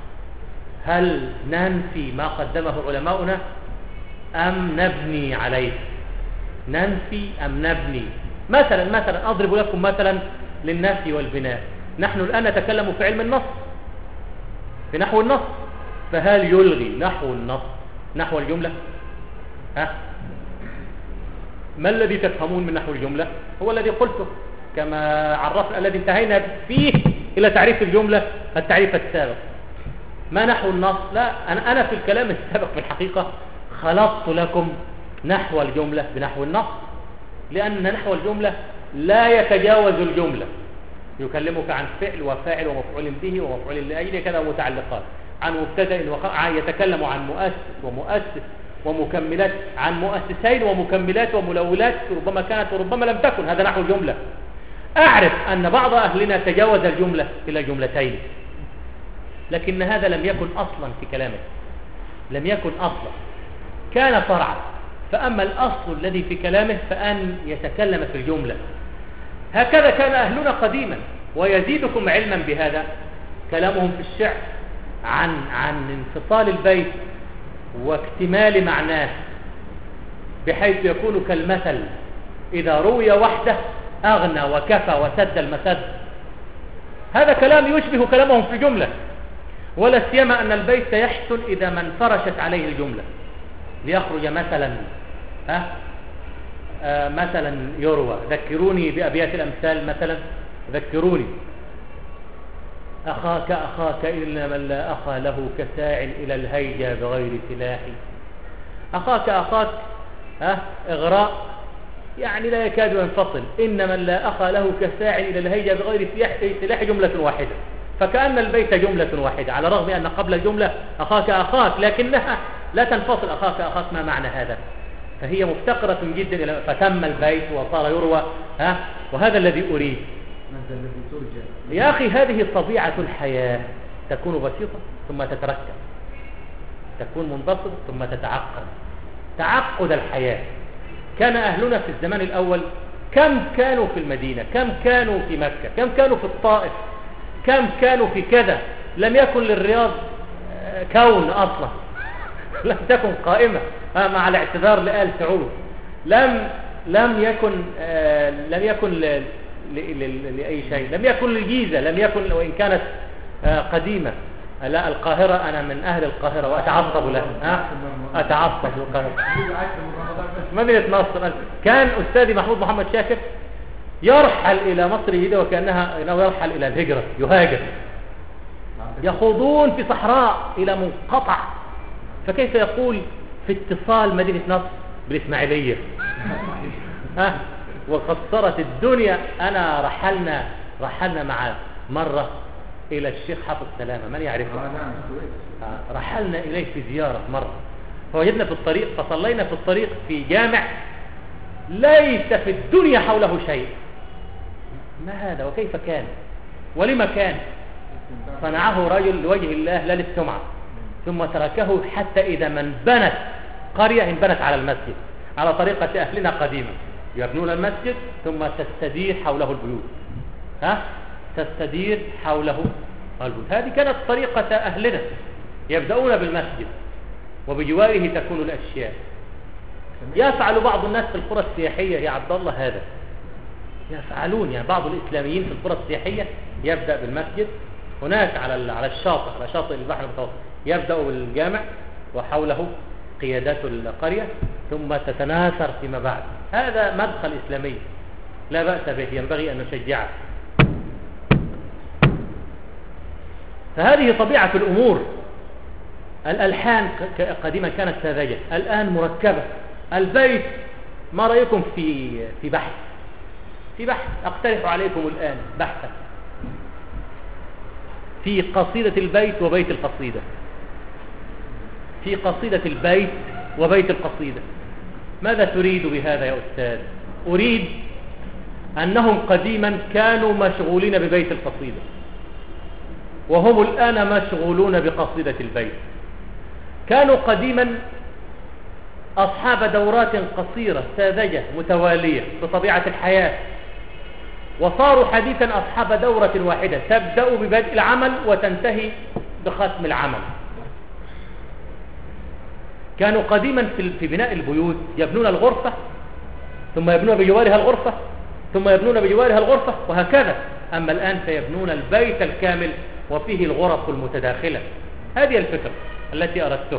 هل ننفي ما قدمه علماؤنا أم نبني عليه، ننفي أم نبني. مثلا مثلا أضرب لكم مثلا للنفي والبناء. نحن الآن نتكلم في علم النص، في نحو النص، فهل يلغي نحو النص نحو الجملة؟ ها؟ ما الذي تفهمون من نحو الجملة؟ هو الذي قلته كما عرفنا، الذي انتهينا فيه إلى تعريف الجملة التعريف السابق. ما نحو النص؟ لا، أنا أنا في الكلام السابق في الحقيقة خلطت لكم نحو الجملة بنحو النص، لأن نحو الجملة لا يتجاوز الجملة، يكلمك عن فعل وفاعل ومفعول به ومفعول لأجله كذا ومتعلقات. عن مبتدأ وخبر، يتكلم عن مؤسس ومؤسس ومكملات، عن مؤسسين ومكملات وملولات ربما كانت وربما لم تكن. هذا نحو الجملة. أعرف أن بعض أهلنا تجاوز الجملة إلى جملتين، لكن هذا لم يكن أصلا في كلامه، لم يكن أصلا، كان فرعا. فأما الأصل الذي في كلامه فأن يتكلم في الجملة. هكذا كان أهلنا قديما. ويزيدكم علما بهذا كلامهم في الشعر عن عن انفصال البيت واكتمال معناه، بحيث يكون كالمثل إذا روي وحده أغنى وكفى وسد المسد. هذا كلام يشبه كلامهم في جملة، ولا سيما أن البيت يحسن إذا ما انفرشت عليه الجملة، ليخرج مثلا ها آه مثلا يروى. ذكروني بأبيات الأمثال مثلا. ذكروني أخاك أخاك إلا من لا أخا له كساع إلى الهيجا بغير سلاح. أخاك أخاك ها إغراء يعني لا يكاد ينفصل. إن من لا أخا له كساع إلى الهيجا بغير سلاح جملة واحدة، فكأن البيت جملة واحدة، على الرغم أن قبل الجملة أخاك أخاك، لكنها لا تنفصل. أخاك أخاك ما معنى هذا؟ فهي مفتقرة جدا إلى فتم البيت وصار يروى. ها وهذا الذي أريد يا أخي. هذه طبيعة الحياة، تكون بسيطة ثم تتركب، تكون منبسطة ثم تتعقد. تعقد الحياة. كان أهلنا في الزمان الأول كم كانوا في المدينة، كم كانوا في مكة، كم كانوا في الطائف، كم كانوا في كذا. لم يكن للرياض كون أصلا، لم تكن قائمة مع الاعتذار لآل سعود. لم لم يكن آه لم يكن ل... ل... ل... لأي شيء. لم يكن للجيزة، لم يكن، وإن كانت آه قديمة. لا، القاهرة أنا من أهل القاهرة وأتعصب لها. ها أتعصب للقاهرة. مدينة نصر. كان أستاذي محمود محمد شاكر يرحل إلى مصر هنا وكأنها يرحل إلى الهجرة، يهاجر. يخوضون في صحراء إلى منقطع، فكيف يقول في اتصال مدينة نصر بالإسماعيلية؟ ها وقد صارت الدنيا. أنا رحلنا رحلنا مع مرة إلى الشيخ حافظ سلامة، من يعرفه؟ آه رحلنا إليه في زيارة مرة، فوجدنا في الطريق، فصلينا في الطريق في جامع ليس في الدنيا حوله شيء. ما هذا وكيف كان ولما كان؟ صنعه رجل لوجه الله لا للسمعة، ثم تركه حتى إذا من بنت قرية انبنت على المسجد على طريقة أهلنا قديما، يبنون المسجد ثم تستدير حوله البيوت. ها تستدير حوله البيوت. هذه كانت طريقة أهلنا، يبدأون بالمسجد وبجواره تكون الأشياء. يفعل بعض الناس في القرى السياحية يا عبد الله هذا، يفعلون يعني بعض الإسلاميين في القرى السياحية يبدأ بالمسجد هناك على على الشاطئ، على شاطئ البحر المتوسط، يبدأ بالجامع وحوله قيادات القرية ثم تتناثر فيما بعد. هذا مدخل إسلامي لا بأس به، ينبغي أن نشجعه. فهذه طبيعة الأمور. الألحان قديما كانت ساذجة، الآن مركبة. البيت ما رأيكم في في بحث في بحث أقترح عليكم الآن بحثا في قصيدة البيت وبيت القصيدة، في قصيدة البيت وبيت القصيدة. ماذا تريد بهذا يا أستاذ؟ أريد أنهم قديما كانوا مشغولين ببيت القصيدة، وهم الآن مشغولون بقصيدة البيت. كانوا قديما أصحاب دورات قصيرة ساذجة متوالية بطبيعة الحياة، وصاروا حديثا أصحاب دورة واحدة تبدأ ببدء العمل وتنتهي بختم العمل. كانوا قديما في بناء البيوت يبنون الغرفة ثم يبنون بجوارها الغرفة ثم يبنون بجوارها الغرفة وهكذا. أما الآن فيبنون البيت الكامل وفيه الغرف المتداخلة. هذه الفكرة التي أردتها.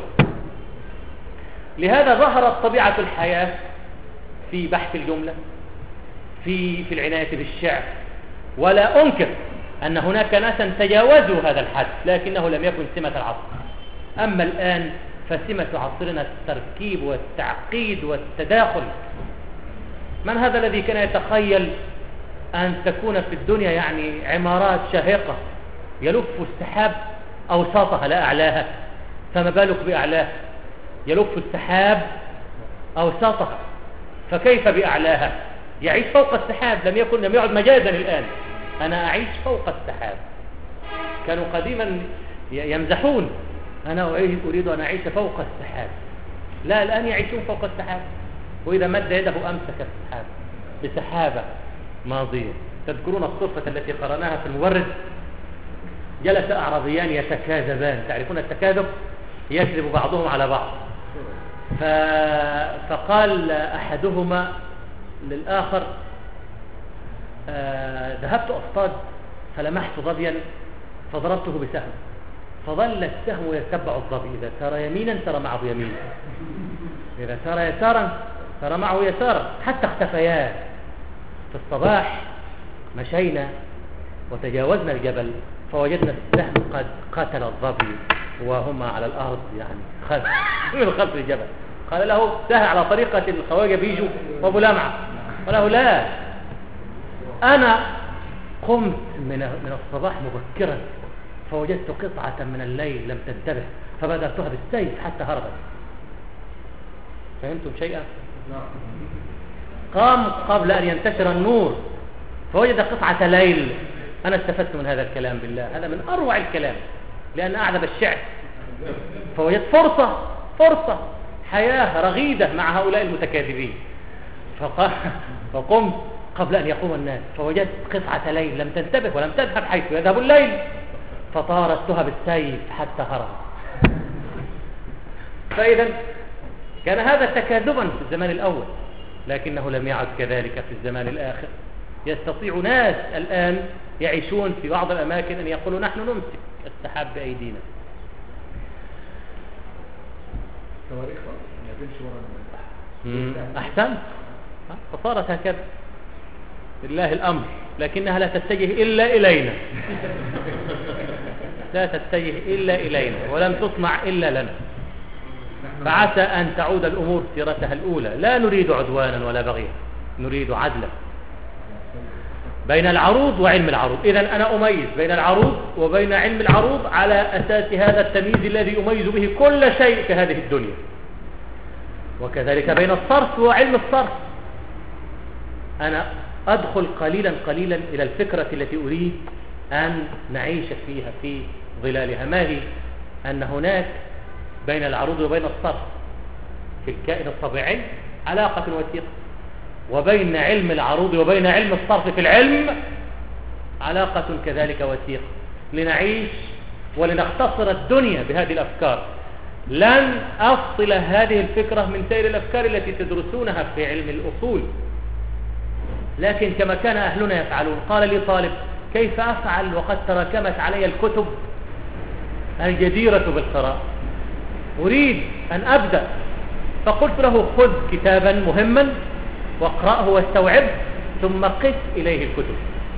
لهذا ظهرت طبيعة الحياة في بحث الجملة، في في العناية بالشعر. ولا أنكر أن هناك ناسا تجاوزوا هذا الحد، لكنه لم يكن سمة العصر. أما الآن فسمة عصرنا التركيب والتعقيد والتداخل. من هذا الذي كان يتخيل أن تكون في الدنيا يعني عمارات شاهقة يلف السحاب أوساطها لا أعلاها، فما بالك بأعلاها؟ يلف السحاب أوساطها، فكيف بأعلاها؟ يعيش فوق السحاب، لم يكن لم يعد مجازا الآن، أنا أعيش فوق السحاب. كانوا قديما يمزحون، أنا أريد أن أعيش فوق السحاب. لا، الآن يعيشون فوق السحاب، وإذا مد يده أمسك السحاب بسحابة ماضية. تذكرون الصفة التي قرأناها في المبرد؟ جلس أعرابيان يتكاذبان، تعرفون التكاذب؟ يكذب بعضهم على بعض. ف... فقال أحدهما للآخر: آه ذهبت أصطاد فلمحت ظبيا فضربته بسهم، فظل السهم يتبع الظبي، إذا سار يمينا سار معه يمينا، إذا سار يسارا سار معه يسارا، حتى اختفيا. في الصباح مشينا وتجاوزنا الجبل فوجدنا السهم قد قتل الظبي وهما على الأرض، يعني خلف من خلف الجبل. قال له: سهل على طريقة الخواجة بيجو وابو لمعة. قال له: لا، أنا قمت من من الصباح مبكرا فوجدت قطعة من الليل لم تنتبه فبدأتها بالسيف حتى هربت. فهمتم شيئا؟ قام قبل أن ينتشر النور فوجد قطعة ليل. أنا استفدت من هذا الكلام بالله، هذا من أروع الكلام، لأن أعذب الشعر. فوجدت فرصة فرصة حياة رغيدة مع هؤلاء المتكاذبين. فقمت قبل أن يقوم الناس فوجدت قطعة ليل لم تنتبه ولم تذهب حيث يذهب الليل، فطارتها بالسيف حتى هرب. فإذا كان هذا تكاذبا في الزمان الأول، لكنه لم يعد كذلك في الزمان الآخر. يستطيع ناس الآن يعيشون في بعض الأماكن أن يقولوا: نحن نمسك السحاب بأيدينا. أحسن، فصارت هكذا لله الأمر، لكنها لا تتجه إلا إلينا لا تتجه إلا إلينا ولم تصنع إلا لنا. فعسى أن تعود الأمور سيرتها الأولى. لا نريد عدوانا ولا بغيا، نريد عدلا بين العروض وعلم العروض. إذن أنا أميز بين العروض وبين علم العروض على أساس هذا التمييز الذي أميز به كل شيء في هذه الدنيا. وكذلك بين الصرف وعلم الصرف. أنا أدخل قليلا قليلا إلى الفكرة التي أريد أن نعيش فيها في ظلالها. ما هي؟ أن هناك بين العروض وبين الصرف في الكائن الطبيعي علاقة وثيقة، وبين علم العروض وبين علم الصرف في العلم علاقة كذلك وثيقة. لنعيش ولنختصر الدنيا بهذه الأفكار. لن أفصل هذه الفكرة من سائر الأفكار التي تدرسونها في علم الأصول، لكن كما كان أهلنا يفعلون. قال لي طالب: كيف أفعل وقد تراكمت علي الكتب الجديرة بالقراءة، أريد أن أبدأ. فقلت له: خذ كتابا مهما واقرأه واستوعبه ثم قس إليه الكتب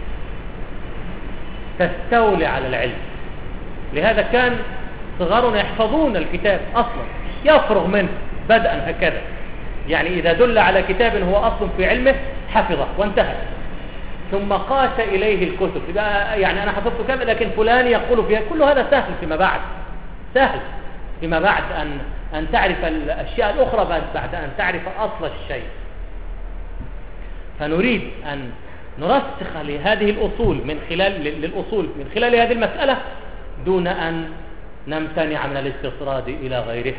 تستولي على العلم. لهذا كان صغارنا يحفظون الكتاب أصلا، يفرغ منه بدءا هكذا، يعني إذا دل على كتاب هو أصل في علمه حفظه وانتهى، ثم قاس إليه الكتب. يعني أنا حفظت كذا لكن فلان يقول فيها. كل هذا سهل فيما بعد، سهل فيما بعد أن أن تعرف الأشياء الأخرى بعد أن تعرف أصل الشيء. فنريد أن نرسخ لهذه الأصول من خلال للأصول من خلال هذه المسألة دون أن نمتنع من الاستطراد إلى غيرها.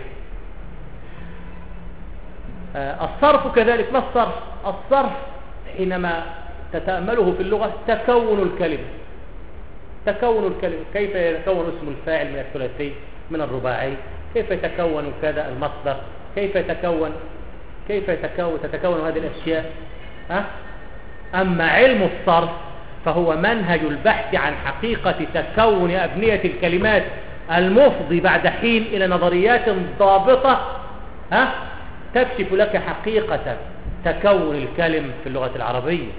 الصرف كذلك. ما الصرف؟ الصرف حينما تتأمله في اللغة تكون الكلمة تكون الكلمة كيف يتكون اسم الفاعل من الثلاثي من الرباعي، كيف يتكون كذا المصدر، كيف يتكون كيف يتكون تتكون هذه الأشياء. ها؟ أما علم الصرف فهو منهج البحث عن حقيقة تكون أبنية الكلمات المفضي بعد حين إلى نظريات ضابطة ها تكشف لك حقيقة تكون الكلم في اللغة العربية.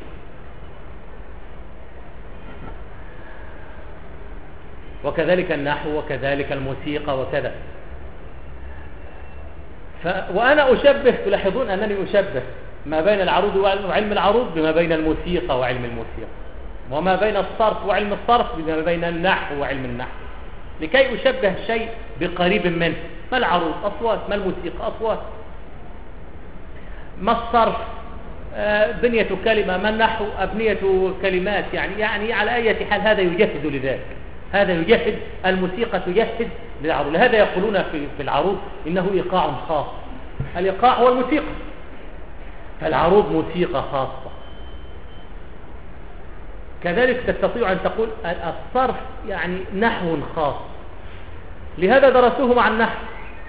وكذلك النحو وكذلك الموسيقى وكذا. ف... وأنا أشبه، تلاحظون أنني أشبه ما بين العروض وعلم العروض بما بين الموسيقى وعلم الموسيقى، وما بين الصرف وعلم الصرف بما بين النحو وعلم النحو. لكي أشبه الشيء بقريب منه. ما العروض؟ أصوات. ما الموسيقى؟ أصوات. ما الصرف؟ آه بنية كلمة. ما النحو؟ أبنية كلمات. يعني يعني على أي حال هذا يجهز لذلك، هذا يجهز، الموسيقى تجهز للعروض. لهذا يقولون في في العروض إنه إيقاع خاص. الإيقاع هو الموسيقى، فالعروض موسيقى خاصة. كذلك تستطيع أن تقول الصرف يعني نحو خاص، لهذا درسوه مع النحو.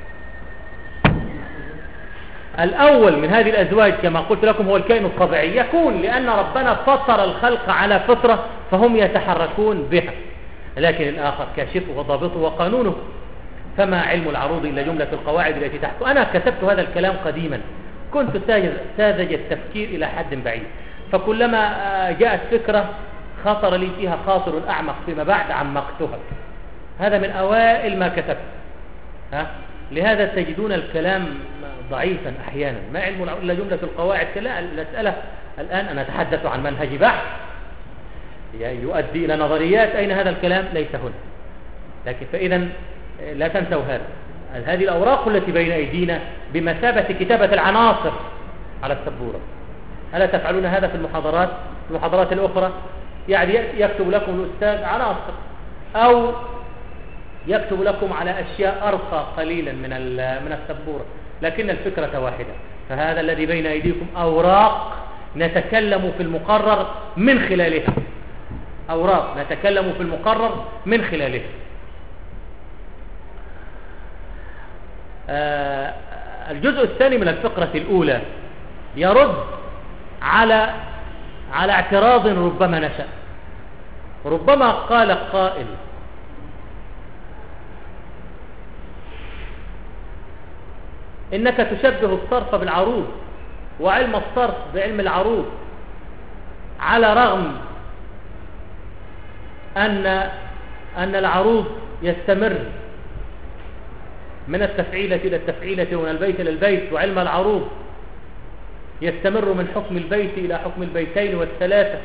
الأول من هذه الأزواج كما قلت لكم هو الكائن الطبيعي، يكون لأن ربنا فطر الخلق على فطرة فهم يتحركون بها، لكن الآخر كاشفه وضابطه وقانونه. فما علم العروض إلا جملة القواعد التي تحت. أنا كتبت هذا الكلام قديما، كنت ساذج التفكير إلى حد بعيد، فكلما جاءت فكرة خطر لي فيها خاطر الأعمق فيما بعد عمقتها. هذا من أوائل ما كتبت. ها؟ لهذا تجدون الكلام ضعيفا أحيانا. ما علم العروض إلا جملة القواعد. لا، المسألة الآن أنا أتحدث عن منهج بحث يؤدي إلى نظريات. أين هذا الكلام؟ ليس هنا. لكن فإذا لا تنسوا هذا. هذه الأوراق التي بين أيدينا بمثابة كتابة العناصر على السبورة. ألا تفعلون هذا في المحاضرات في المحاضرات الأخرى؟ يعني يكتب لكم الأستاذ عناصر، أو يكتب لكم على أشياء أرقى قليلا من من السبورة، لكن الفكرة واحدة. فهذا الذي بين أيديكم أوراق نتكلم في المقرر من خلالها، أوراق نتكلم في المقرر من خلالها. آه الجزء الثاني من الفقرة الأولى يرد على على اعتراض ربما نشأ. ربما قال قائل إنك تشبه الصرف بالعروض وعلم الصرف بعلم العروض، على رغم أن أن العروض يستمر من التفعيلة إلى التفعيلة ومن البيت إلى البيت، وعلم العروض يستمر من حكم البيت إلى حكم البيتين والثلاثة.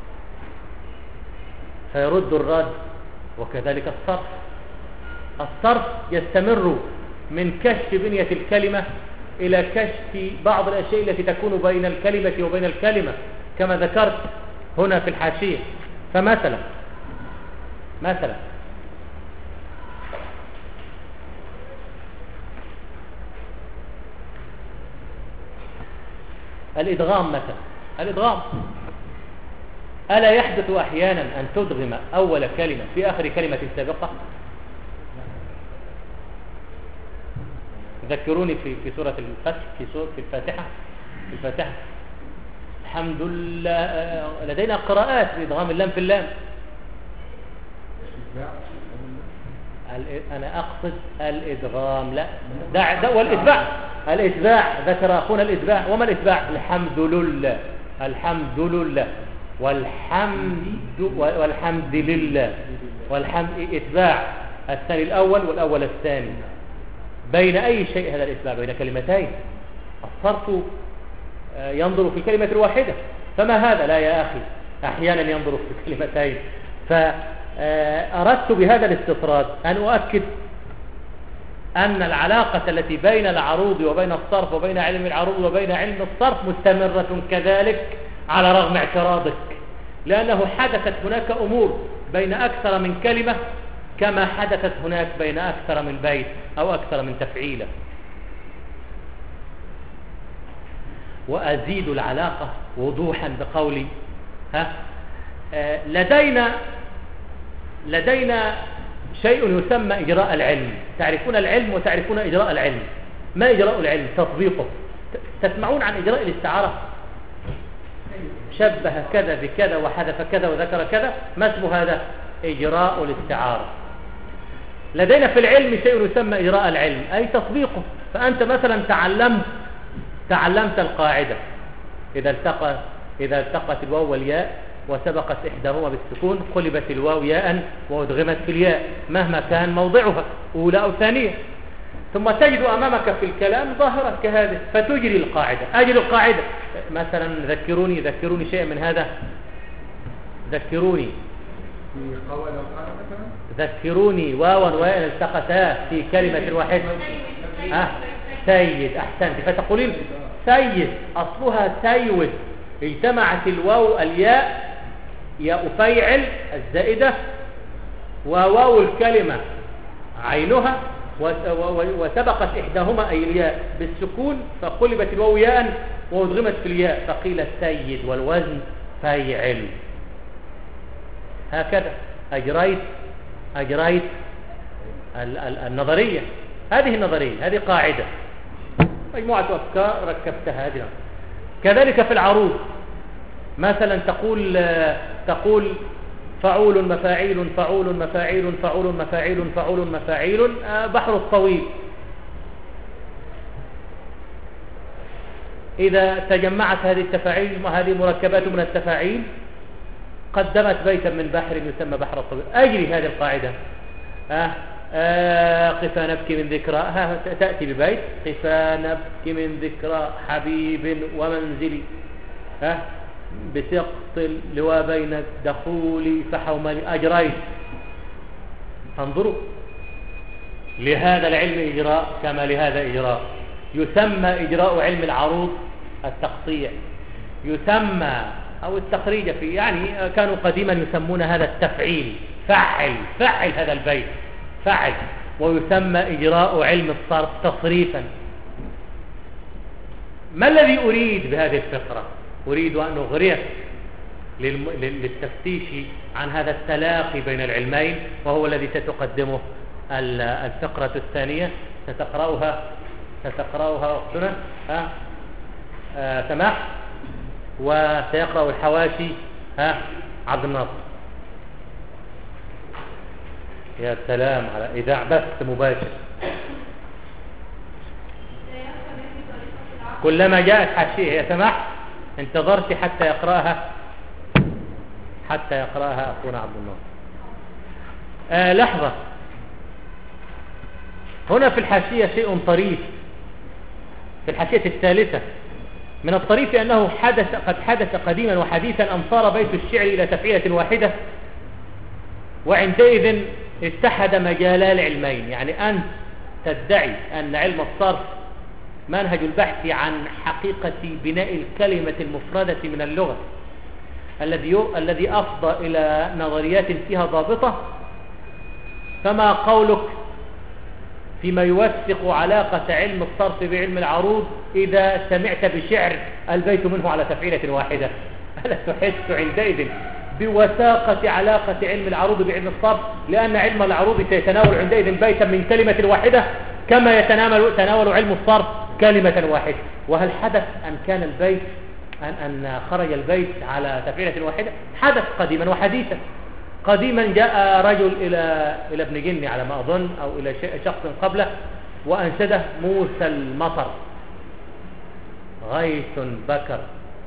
فيرد الرد وكذلك الصرف. الصرف يستمر من كشف بنية الكلمة إلى كشف بعض الأشياء التي تكون بين الكلمة وبين الكلمة كما ذكرت هنا في الحاشية. فمثلا مثلا الإدغام مثلا. الإدغام ألا يحدث أحيانا أن تدغم أول كلمة في آخر كلمة سابقة؟ ذكروني في في سورة الفتح، في سورة في الفاتحة في الفاتحة الحمد لله. لدينا قراءات بإدغام اللام في اللام. أنا أقصد الإدغام. لا، دع دع والإتباع. الإتباع ذكر أخونا الإتباع. وما الإتباع؟ الحمد لله، الحمد لله، والحمد والحمد لله، والحمد إتباع الثاني الأول والأول الثاني. بين أي شيء هذا الإتباع؟ بين كلمتين. الصرف ينظر في الكلمة الواحدة، فما هذا؟ لا يا أخي، أحيانا ينظر في كلمتين. فأردت بهذا الاستطراد أن أؤكد أن العلاقة التي بين العروض وبين الصرف وبين علم العروض وبين علم الصرف مستمرة كذلك على رغم اعتراضك، لأنه حدثت هناك أمور بين أكثر من كلمة كما حدثت هناك بين أكثر من بيت أو أكثر من تفعيلة. وأزيد العلاقة وضوحا بقولي ها آه لدينا لدينا شيء يسمى إجراء العلم. تعرفون العلم وتعرفون إجراء العلم. ما إجراء العلم؟ تطبيقه. تسمعون عن إجراء الاستعارة؟ شبه كذا بكذا وحذف كذا وذكر كذا. ما اسم هذا؟ إجراء الاستعارة. لدينا في العلم شيء يسمى إجراء العلم، أي تطبيقه. فأنت مثلا تعلمت تعلمت القاعدة: إذا التقى إذا التقت الواو والياء وسبقت إحداهما بالسكون قلبت الواو ياء وأدغمت في الياء مهما كان موضعها أولى أو ثانية. ثم تجد أمامك في الكلام ظاهرة كهذه فتجري القاعدة. أجل القاعدة مثلا ذكروني ذكروني شيئا من هذا. ذكروني في قول القرآن مثلا ذكروني واوا وياء التقتا في كلمة واحدة. ها سيد، أحسنت. فتقولين سيد أصلها سيود، اجتمعت الواو الياء ياء فيعل الزائدة وواو الكلمة عينها، وسبقت إحداهما أي الياء بالسكون فقلبت الواو ياء وادغمت في الياء فقيل السيد والوزن فيعل. هكذا أجريت أجريت النظرية. هذه النظرية، هذه قاعدة، مجموعة أفكار ركبتها هذه. كذلك في العروض مثلا تقول تقول فعول مفاعيل فعول مفاعيل فعول مفاعيل فعول مفاعيل بحر الطويل. إذا تجمعت هذه التفاعيل وهذه مركبات من التفاعيل قدمت بيتا من بحر يسمى بحر الطويل. أجري هذه القاعدة. آه آه قفا نبكي من ذكرى، ها تأتي ببيت قفا نبكي من ذكرى حبيب ومنزلي، ها آه بسقط اللواء بين دخولي فحوملي. أجريت. فانظروا، لهذا العلم إجراء كما لهذا إجراء. يسمى إجراء علم العروض التقطيع، يسمى أو التخريج فيه، يعني كانوا قديما يسمون هذا التفعيل، فعل فعل هذا البيت فعل. ويسمى إجراء علم الصرف تصريفا. ما الذي أريد بهذه الفقرة؟ أريد أن أغريك للتفتيش عن هذا التلاقي بين العلمين، وهو الذي ستقدمه الفقرة الثانية. ستقرأها ستقرأها أختنا ها آه سماح، وسيقرأ الحواشي ها عبد الناصر. يا سلام على إذاعة بث مباشر. كلما جاءت حاشية يا سماح انتظرت حتى يقرأها حتى يقرأها أخونا عبد الناصر. آه لحظة، هنا في الحاشية شيء طريف. في الحاشية الثالثة من الطريف أنه حدث قد حدث قديما وحديثا أن صار بيت الشعر إلى تفعيلة واحدة، وعندئذ اتحد مجالا العلمين. يعني أنت تدعي أن علم الصرف منهج البحث عن حقيقة بناء الكلمة المفردة من اللغة، الذي الذي أفضى إلى نظريات فيها ضابطة. فما قولك فيما يوثق علاقة علم الصرف بعلم العروض إذا سمعت بشعر البيت منه على تفعيلة واحدة؟ ألا تحس عندئذ بوثاقة علاقة علم العروض بعلم الصرف؟ لأن علم العروض سيتناول عندئذ بيتا من كلمة واحدة كما يتناول تناول علم الصرف كلمة واحدة. وهل حدث أن كان البيت أن, أن خرج البيت على تفعيلة واحدة؟ حدث قديما وحديثا. قديما جاء رجل إلى إلى ابن جني على ما أظن أو إلى شخص قبله وأنشده موسى المطر غيث بكر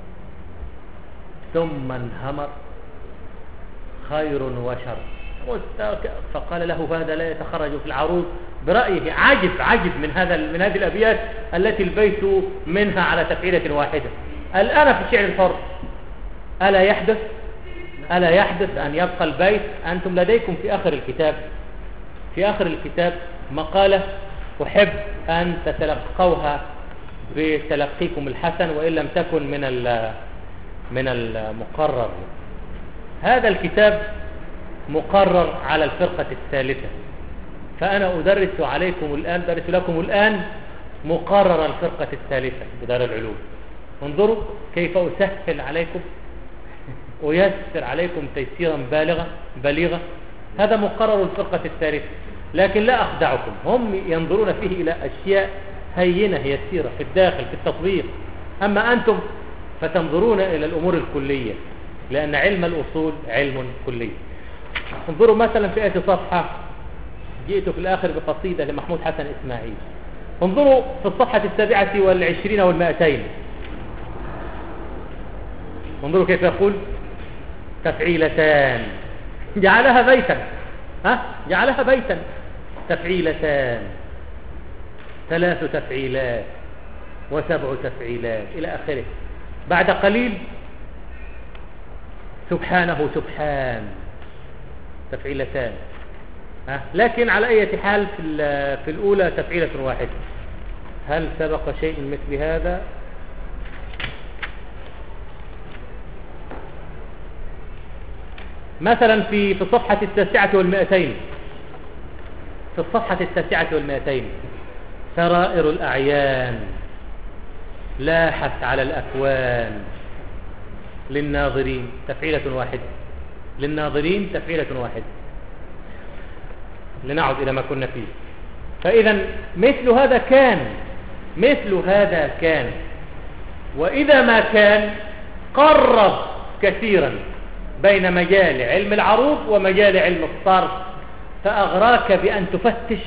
ثم انهمر خير وشر. فقال له هذا لا يتخرج في العروض برأيه. عجب عجب من هذا من هذه الأبيات التي البيت منها على تفعيلة واحدة. الآن في الشعر الحر ألا يحدث ألا يحدث أن يبقى البيت؟ أنتم لديكم في آخر الكتاب في آخر الكتاب مقالة أحب أن تتلقوها بتلقيكم الحسن وإن لم تكن من من المقرر. هذا الكتاب مقرر على الفرقة الثالثة، فأنا أدرس عليكم الآن درس لكم الآن مقرر الفرقة الثالثة بدار العلوم. انظروا كيف أسهل عليكم ويسر عليكم تيسيرا بالغا بليغا. هذا مقرر الفرقة الثالثة، لكن لا أخدعكم، هم ينظرون فيه إلى أشياء هينة يسيرة في الداخل في التطبيق، أما أنتم فتنظرون إلى الأمور الكلية، لأن علم الأصول علم كلي. انظروا مثلا في آية صفحة، جئت في الآخر بقصيدة لمحمود حسن إسماعيل. انظروا في الصفحة السابعة والعشرين والمائتين، انظروا كيف يقول تفعيلتان، جعلها بيتا ها جعلها بيتا تفعيلتان ثلاث تفعيلات وسبع تفعيلات إلى آخره. بعد قليل سبحانه سبحان تفعيلتان. ها لكن على أي حال في في الأولى تفعيلة واحدة. هل سبق شيء من مثل هذا؟ مثلا في في الصفحة التاسعة والمئتين، في الصفحة التاسعة والمئتين سرائر الأعيان لاحت على الأكوان للناظرين تفعيلة واحدة. للناظرين تفعيلة واحدة. لنعد إلى ما كنا فيه. فإذا مثل هذا كان مثل هذا كان وإذا ما كان قرب كثيرا بين مجال علم العروض ومجال علم الصرف، فأغراك بأن تفتش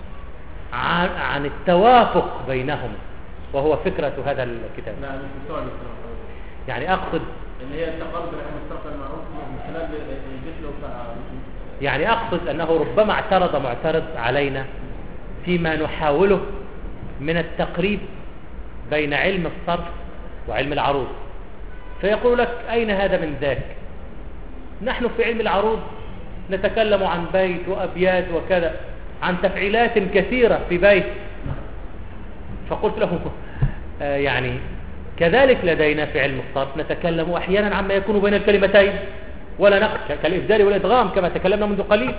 عن, عن التوافق بينهم، وهو فكرة هذا الكتاب. لا مش بتوع يعني أقصد اللي هي التقارب بين علم الصرف والمعروف من خلال الجسل بتاع. يعني أقصد أنه ربما اعترض معترض علينا فيما نحاوله من التقريب بين علم الصرف وعلم العروض، فيقول لك أين هذا من ذاك؟ نحن في علم العروض نتكلم عن بيت وأبيات وكذا، عن تفعيلات كثيرة في بيت. فقلت له آه يعني كذلك لدينا في علم الصرف نتكلم أحيانا عما يكون بين الكلمتين ولا نقص، كالإبدال والإدغام كما تكلمنا منذ قليل،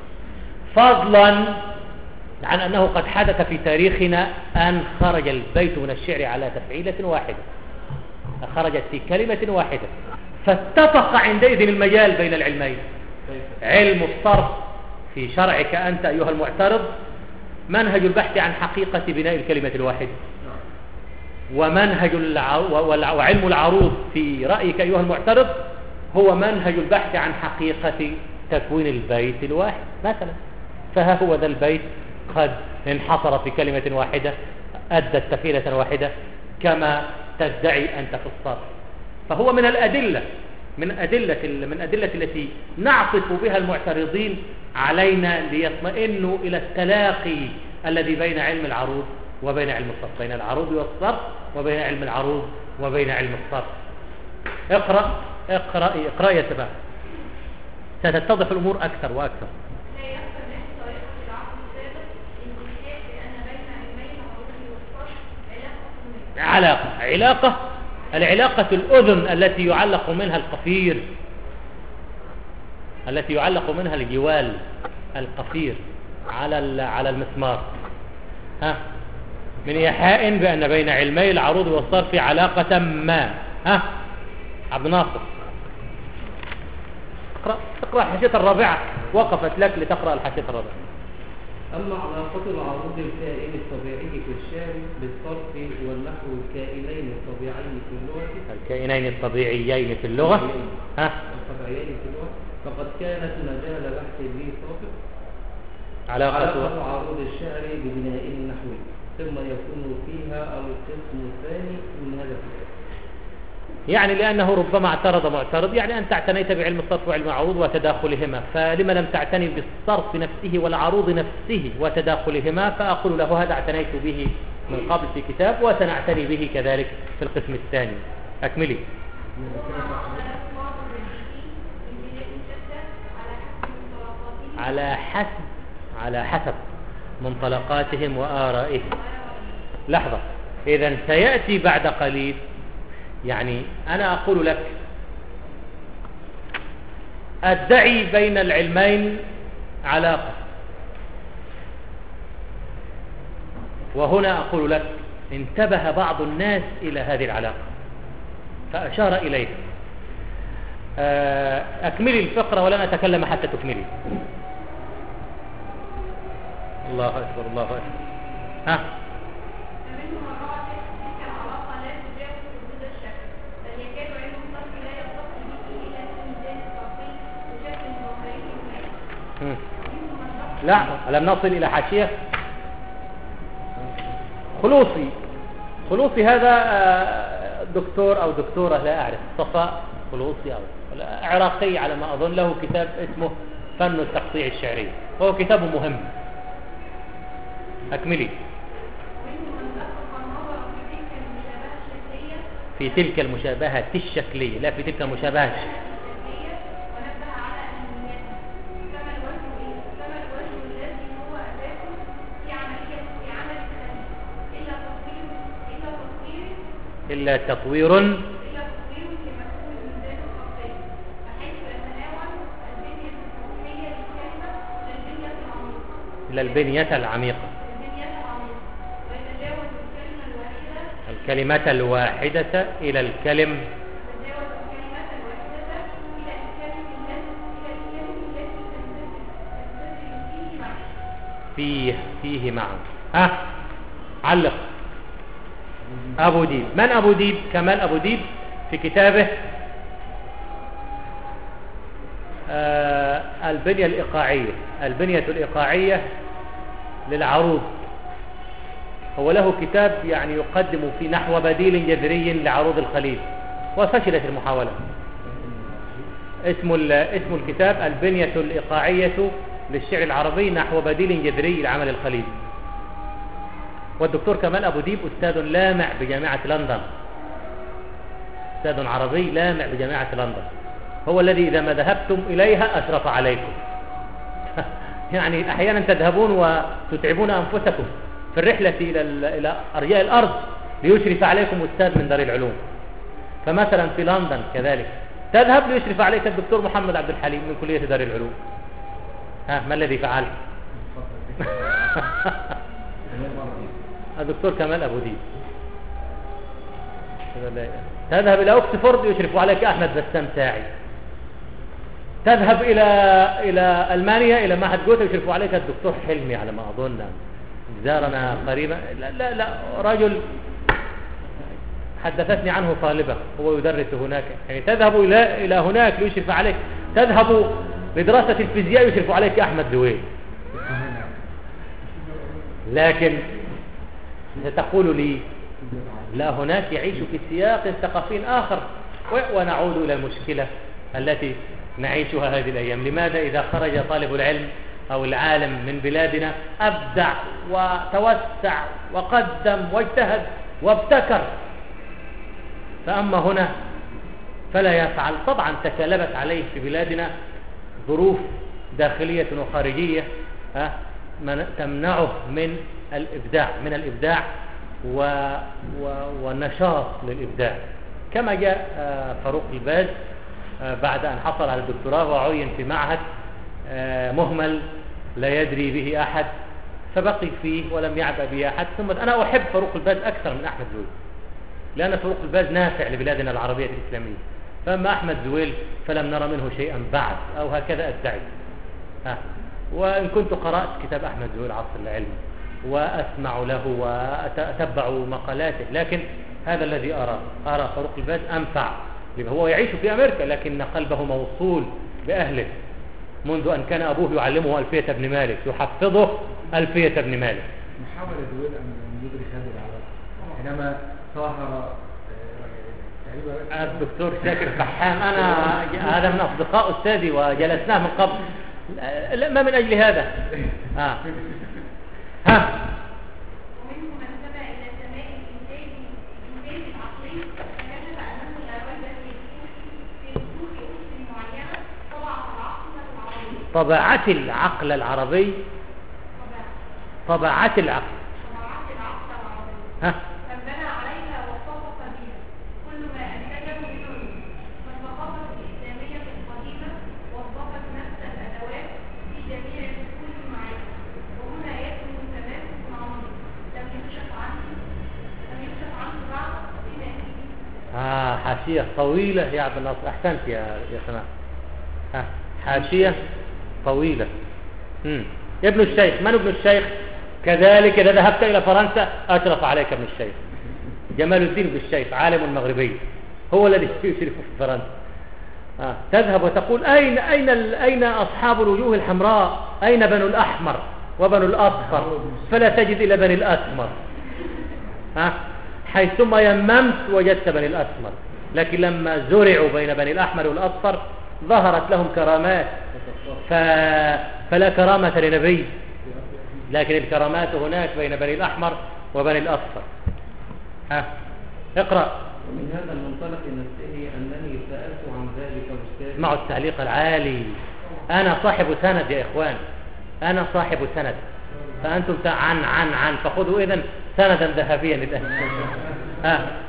فضلا عن أنه قد حدث في تاريخنا أن خرج البيت من الشعر على تفعيلة واحدة، خرجت في كلمة واحدة، فاتفق عندئذ المجال بين العلمين. علم الصرف في شرعك أنت أيها المعترض منهج البحث عن حقيقة بناء الكلمة الواحدة، ومنهج وعلم العروض في رأيك أيها المعترض هو منهج البحث عن حقيقة تكوين البيت الواحد مثلا. فها هو ذا البيت قد انحصر في كلمة واحدة أدت تفعيلة واحدة كما تدعي أنت في الصرف. فهو من الأدلة من أدلة من أدلة التي نعطف بها المعترضين علينا ليطمئنوا إلى التلاقي الذي بين علم العروض وبين علم الصرف، بين العروض والصرف وبين علم العروض وبين علم الصرف. اقرأ اقرأ اقرأ يا سبا، ستتضح الأمور أكثر وأكثر. علاقة علاقة العلاقة الأذن التي يعلق منها القفير، التي يعلق منها الجوال القفير على على المسمار. ها من إيحاء بأن بين علمي العروض والصرف علاقة ما. ها عبد الناصر اقرأ اقرأ الحاشية الرابعة، وقفت لك لتقرأ الحاشية الرابعة. أما علاقة العروض الكائن الطبيعي في الشعر بالصرف والنحو الكائنين الطبيعيين في اللغة الكائنين الطبيعيين في اللغة ها الطبيعيين في اللغة فقد كانت مجال بحث لي سابق علاقة, علاقة عروض الشعر ببناء النحوي، ثم يكون فيها القسم الثاني من هذا الكتاب. يعني لأنه ربما اعترض معترض، يعني أنت اعتنيت بعلم الصرف وعلم العروض وتداخلهما، فلما لم تعتني بالصرف نفسه والعروض نفسه وتداخلهما؟ فأقول له هذا اعتنيت به من قبل في كتاب وسنعتني به كذلك في القسم الثاني. أكملي. على حسب على حسب منطلقاتهم وآرائهم. لحظة، إذن سيأتي بعد قليل، يعني أنا أقول لك أدعي بين العلمين علاقة، وهنا أقول لك انتبه بعض الناس إلى هذه العلاقة فأشار إليها. أكملي الفقرة ولن أتكلم حتى تكملي. الله أكبر الله أكبر. ها لا، لم نصل إلى حاشية. خلوصي خلوصي هذا دكتور أو دكتورة لا أعرف، صفاء خلوصي أو عراقي على ما أظن، له كتاب اسمه فن التقطيع الشعري، وهو كتاب مهم. أكملي. في تلك المشابهة الشكلية، لا في تلك المشابهة إلا تطوير إلا تطوير لمفهوم الميزان الخطي بحيث يتناول البنية الروحية للكلمة إلى البنية العميقة إلى البنية العميقة البنية العميقة ويتجاوز الكلمة الواحدة الكلمة الواحدة إلى الكلم يتجاوز الكلمة الواحدة إلى الكلم التي إلى الكلم التي تنتزل فيه معا فيه فيه معا. ها علق أبو ديب. من أبو ديب؟ كمال أبو ديب في كتابه آه البنية الإيقاعية البنية الإيقاعية للعروض. هو له كتاب يعني يقدم في نحو بديل جذري لعروض الخليل، وفشلت المحاولة. اسم اسم الكتاب البنية الإيقاعية للشعر العربي نحو بديل جذري لعمل الخليل. والدكتور كمال أبو ديب أستاذ لامع بجامعة لندن، أستاذ عربي لامع بجامعة لندن، هو الذي إذا ما ذهبتم إليها أشرف عليكم. يعني أحيانا تذهبون وتتعبون أنفسكم في الرحلة إلى إلى أرجاء الأرض ليشرف عليكم أستاذ من دار العلوم. فمثلا في لندن كذلك تذهب ليشرف عليك الدكتور محمد عبد الحليم من كلية دار العلوم. ها ما الذي فعل؟ الدكتور كمال أبو ديب. تذهب إلى أكسفورد يشرف عليك أحمد بسام ساعي. تذهب إلى إلى ألمانيا إلى معهد جوته يشرف عليك الدكتور حلمي على ما أظن، زارنا قريبا. لا لا, لا رجل حدثتني عنه طالبة هو يدرس هناك. يعني تذهب إلى إلى هناك ليشرف عليك، تذهب لدراسة الفيزياء يشرف عليك أحمد زويل. لكن ستقول لي لا، هناك يعيش في سياق ثقافي آخر. ونعود إلى المشكلة التي نعيشها هذه الأيام. لماذا إذا خرج طالب العلم أو العالم من بلادنا أبدع وتوسع وقدم واجتهد وابتكر، فأما هنا فلا يفعل؟ طبعا تكالبت عليه في بلادنا ظروف داخلية وخارجية تمنعه من الإبداع من الإبداع و... و... والنشاط للإبداع. كما جاء فاروق الباز بعد أن حصل على الدكتوراه وعين في معهد مهمل لا يدري به أحد، فبقي فيه ولم يعبأ به أحد. ثم أنا أحب فاروق الباز أكثر من أحمد زويل، لأن فاروق الباز نافع لبلادنا العربية الإسلامية. فأما أحمد زويل فلم نرى منه شيئا بعد، أو هكذا أدعي. ها. وإن كنت قرأت كتاب أحمد زويل عصر العلم وأسمع له وأتبع مقالاته، لكن هذا الذي أرى أرى فاروق الباز أنفع. هو يعيش في أمريكا لكن قلبه موصول بأهله، منذ أن كان أبوه يعلمه ألفية ابن مالك، يحفظه ألفية ابن مالك. محاول زويل أن يدرك هذه العلاقة حينما ظهر الدكتور شاكر فحام. أنا هذا من أصدقاء أستاذي وجلسناه من قبل، لا ما من أجل هذا. آه. ها. ومنه من تبع إلى سماء الإنتاج الإنتاج العقلي، فكشف أنه لا ريب في وجود أسس معينة طبعت العقل العربي طبعت العقل العربي طبعت العقل طبعت العقل العربي ها. فبنى عليها واتفق بها كل ما أنتجه منه. فالثقافة الإسلامية القديمة وظفت نفس الأدوات في جميع الفصول المعرفة. وهنا يكمن تماسك عميق لم يكشف عنه لم يكشف عنه بعد بما فيه. آه حاشية طويلة يا عبد الناصر، أحسنت يا يا سماح. ها حاشية طويلة. امم ابن الشيخ. من ابن الشيخ؟ كذلك إذا ذهبت إلى فرنسا أشرف عليك ابن الشيخ جمال الدين ابن الشيخ، عالم مغربي، هو الذي يشرف في فرنسا. آه. تذهب وتقول أين أين أين أصحاب الوجوه الحمراء؟ أين بنو الأحمر وبنو الأصفر؟ فلا تجد إلا بني الأسمر. ها. حيثما يممت وجدت بني الأسمر، لكن لما زرعوا بين بني الأحمر والأصفر ظهرت لهم كرامات. ف... فلا كرامة لنبي، لكن الكرامات هناك بين بني الأحمر وبني الأصفر. ها اقرأ. ومن هذا المنطلق نفسه أنني سألت عن ذلك أستاذ. مع التعليق العالي. أنا صاحب سند يا إخوان، أنا صاحب سند، فأنتم عن عن عن فخذوا إذن سندا ذهبيا الآن. ها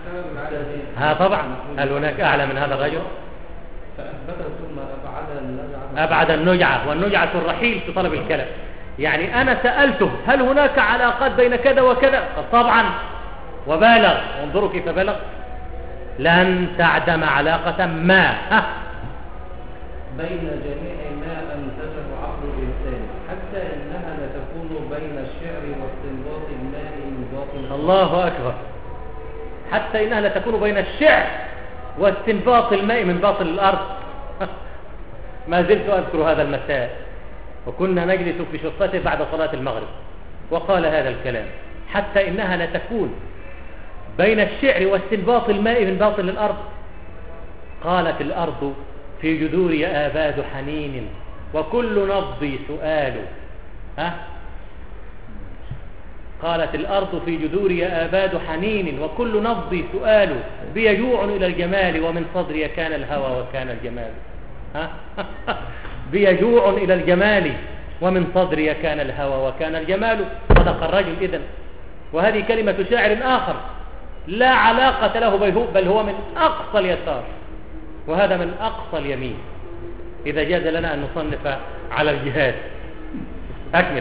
ها طبعا، هل هناك أعلى من هذا الرجل؟ فأثبته ثم أبعد النزعة أبعد النجعة، والنجعة الرحيل في طلب الكلام. يعني أنا سألته هل هناك علاقات بين كذا وكذا؟ قال طبعا، وبالغ. انظروا كيف بلغ. لن تعدم علاقة ما ها بين جميع ما أنتجه عقل الإنسان، حتى إنها لتكون بين الشعر واستنباط الماء من باطن. الله أكبر. حتى إنها لتكون بين الشعر واستنباط الماء من باطن الأرض. ما زلت أذكر هذا المساء، وكنا نجلس في شرفته بعد صلاة المغرب، وقال هذا الكلام: حتى إنها لتكون بين الشعر واستنباط الماء من باطن الأرض. قالت الأرض في جذوري آباد حنين، وكل نبضي سؤال. ها؟ قالت الأرض في جذوري آباد حنين، وكل نبضي سؤال، بي جوع إلى الجمال، ومن صدري كان الهوى وكان الجمال. ها؟ بي جوع إلى الجمال، ومن صدري كان الهوى وكان الجمال. صدق الرجل إذن. وهذه كلمة شاعر آخر لا علاقة له، بل هو من أقصى اليسار، وهذا من أقصى اليمين، إذا جاز لنا أن نصنف على الجهاد. أكمل.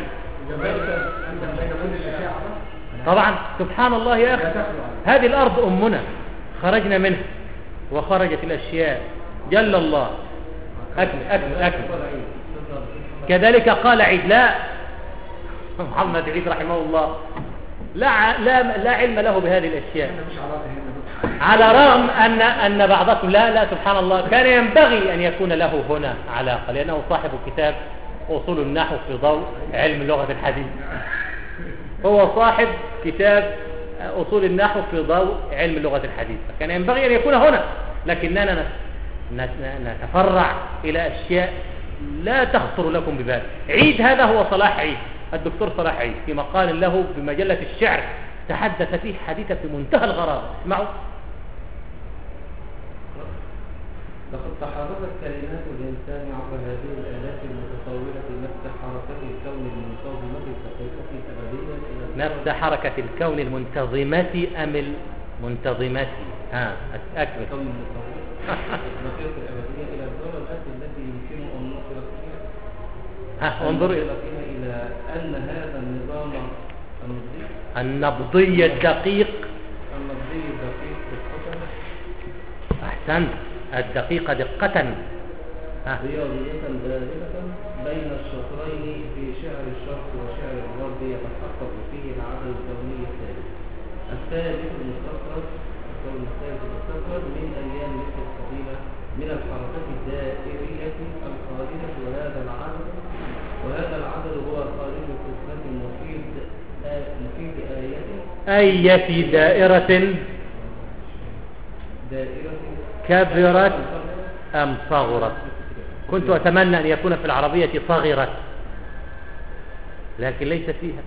طبعا سبحان الله يا أخي، هذه الأرض أمنا، خرجنا منها وخرجت الأشياء، جل الله. أكمل أكمل أكمل. كذلك قال عيد، لا محمد عيد رحمه الله لا لا لا علم له بهذه الأشياء، على رغم أن أن بعضكم لا لا سبحان الله كان ينبغي أن يكون له هنا علاقة، لأنه صاحب كتاب أصول النحو في ضوء علم اللغة الحديث. هو صاحب كتاب أصول النحو في ضوء علم اللغة الحديث، فكان ينبغي أن يكون هنا، لكننا نتفرع إلى أشياء لا تخطر لكم ببال. عيد هذا هو صلاح عيد، الدكتور صلاح عيد، في مقال له بمجلة الشعر تحدث فيه حديثة في منتهى الغرابة. اسمعوا: لقد تحركت كلمات الإنسان عبر هذه الآلات المتطورة نفس حركة الكون المنتظمة الدقيقة أبديا إلى نفس حركة الكون المنتظمة أم المنتظمة؟ ها أكمل. الكون المنتظمة الدقيقة الأبدية إلى الدرجة التي يمكن أن نصل فيها. ها انظر إلى أن هذا النظام النبضي النبضي الدقيق النبضي الدقيق دقة. أحسنت، الدقيقة دقة. ها. رياضية بارزة بين الشطرين في شعر الشرق وشعر الغرب، يتحقق فيه العدد الكوني الثالث الثالث المستخرج الكون الثالث المستخرج من أيام مصر القديمة من الحركات الدائرية الخارجة، وهذا العدد وهذا العدد هو خارج قسمة مفيد مفيد آية أية دائرة دائرة كبرت أم صغرت. كنت أتمنى أن يكون في العربية صغرت، لكن ليس فيها.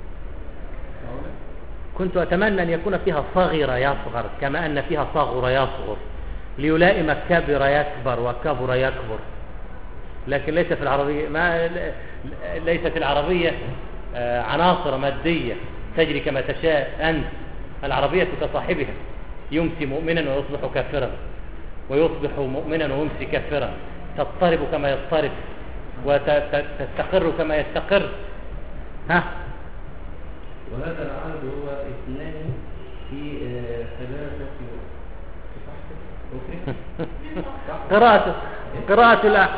كنت أتمنى أن يكون فيها صغر يصغر، كما أن فيها صغر يصغر، ليلائم كبر يكبر وكبر يكبر. لكن ليس في العربية، ما ليست العربية عناصر مادية تجري كما تشاء أنت. العربية كصاحبها، يمسي مؤمنا ويصبح كافرا، ويصبح مؤمنا ويمسي كافرا، تضطرب كما يضطرب وتستقر كما يستقر. ها. وهذا العدد هو اثنان في ثلاثة قراءة قراءة لا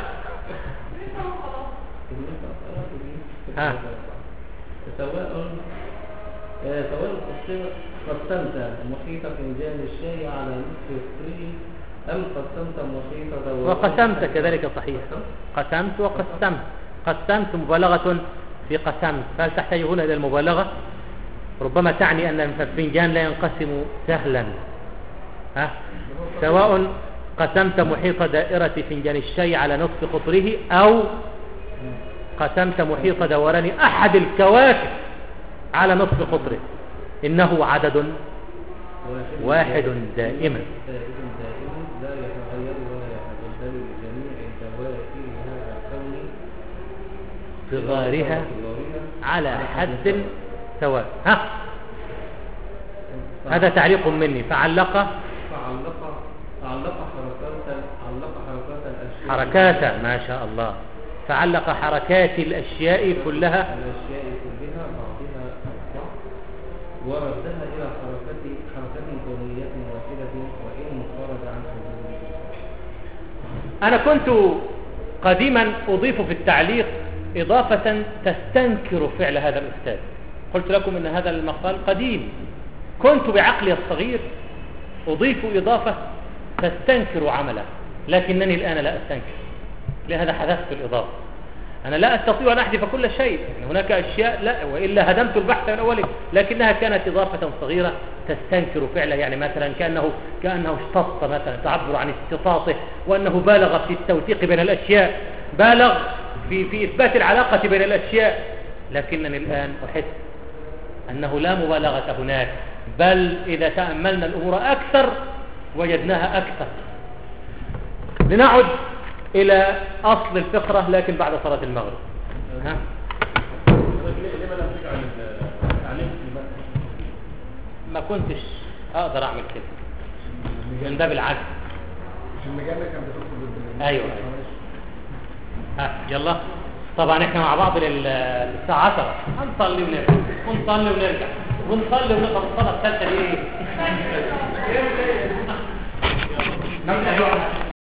ها سواء سواء قسمت محيط فنجان الشاي على نصف الطريق أم قسمت محيط دوام. وقسمت كذلك صحيح، قسمت وقسمت. قسمت مبالغة في قسمت، فهل تحتاج هنا إلى المبالغة؟ ربما تعني أن الفنجان لا ينقسم سهلا. ها؟ سواء قسمت محيط دائرة فنجان الشاي على نصف قطره، أو قسمت محيط دوران أحد الكواكب على نصف قطره، إنه عدد واحد دائما لا يتغير ولا يتبدل بجميع الدوائر هذا الكون صغارها على حد سواء. ها. هذا تعليق مني، فعلق حركات علق حركات الأشياء حركات، ما شاء الله، فعلق حركات الأشياء كلها الأشياء كلها بعضها البعض وردها إلى حركة حركة كونية واحدة وإن خرج عن حدود. أنا كنت قديما أضيف في التعليق إضافة تستنكر فعل هذا الأستاذ. قلت لكم إن هذا المقال قديم، كنت بعقلي الصغير أضيف إضافة تستنكر عمله، لكنني الآن لا أستنكر، لهذا حذفت الإضافة. أنا لا أستطيع أن أحذف كل شيء، يعني هناك أشياء لا، وإلا هدمت البحث من أوله، لكنها كانت إضافة صغيرة تستنكر فعله، يعني مثلا كأنه كأنه اشتط، مثلا تعبر عن استطاطه، وأنه بالغ في التوثيق بين الأشياء، بالغ في في إثبات العلاقة بين الأشياء، لكنني الآن أحس أنه لا مبالغة هناك، بل إذا تأملنا الأمور أكثر وجدناها أكثر. لنعد إلى أصل الفقرة لكن بعد صلاة المغرب. ها؟ لما لا تفكر عن التعليم في المسجد؟ ما كنتش أقدر أعمل كده من باب العجز. المجلة كانت بتطلب أيوة, أيوة. ها يلا، طبعا احنا مع بعض للساعة عشرة هنصلي ونرجع ونصلي ونرجع ونصلي ونقرأ الصلاة الثالثة دي ايه؟ نبدأ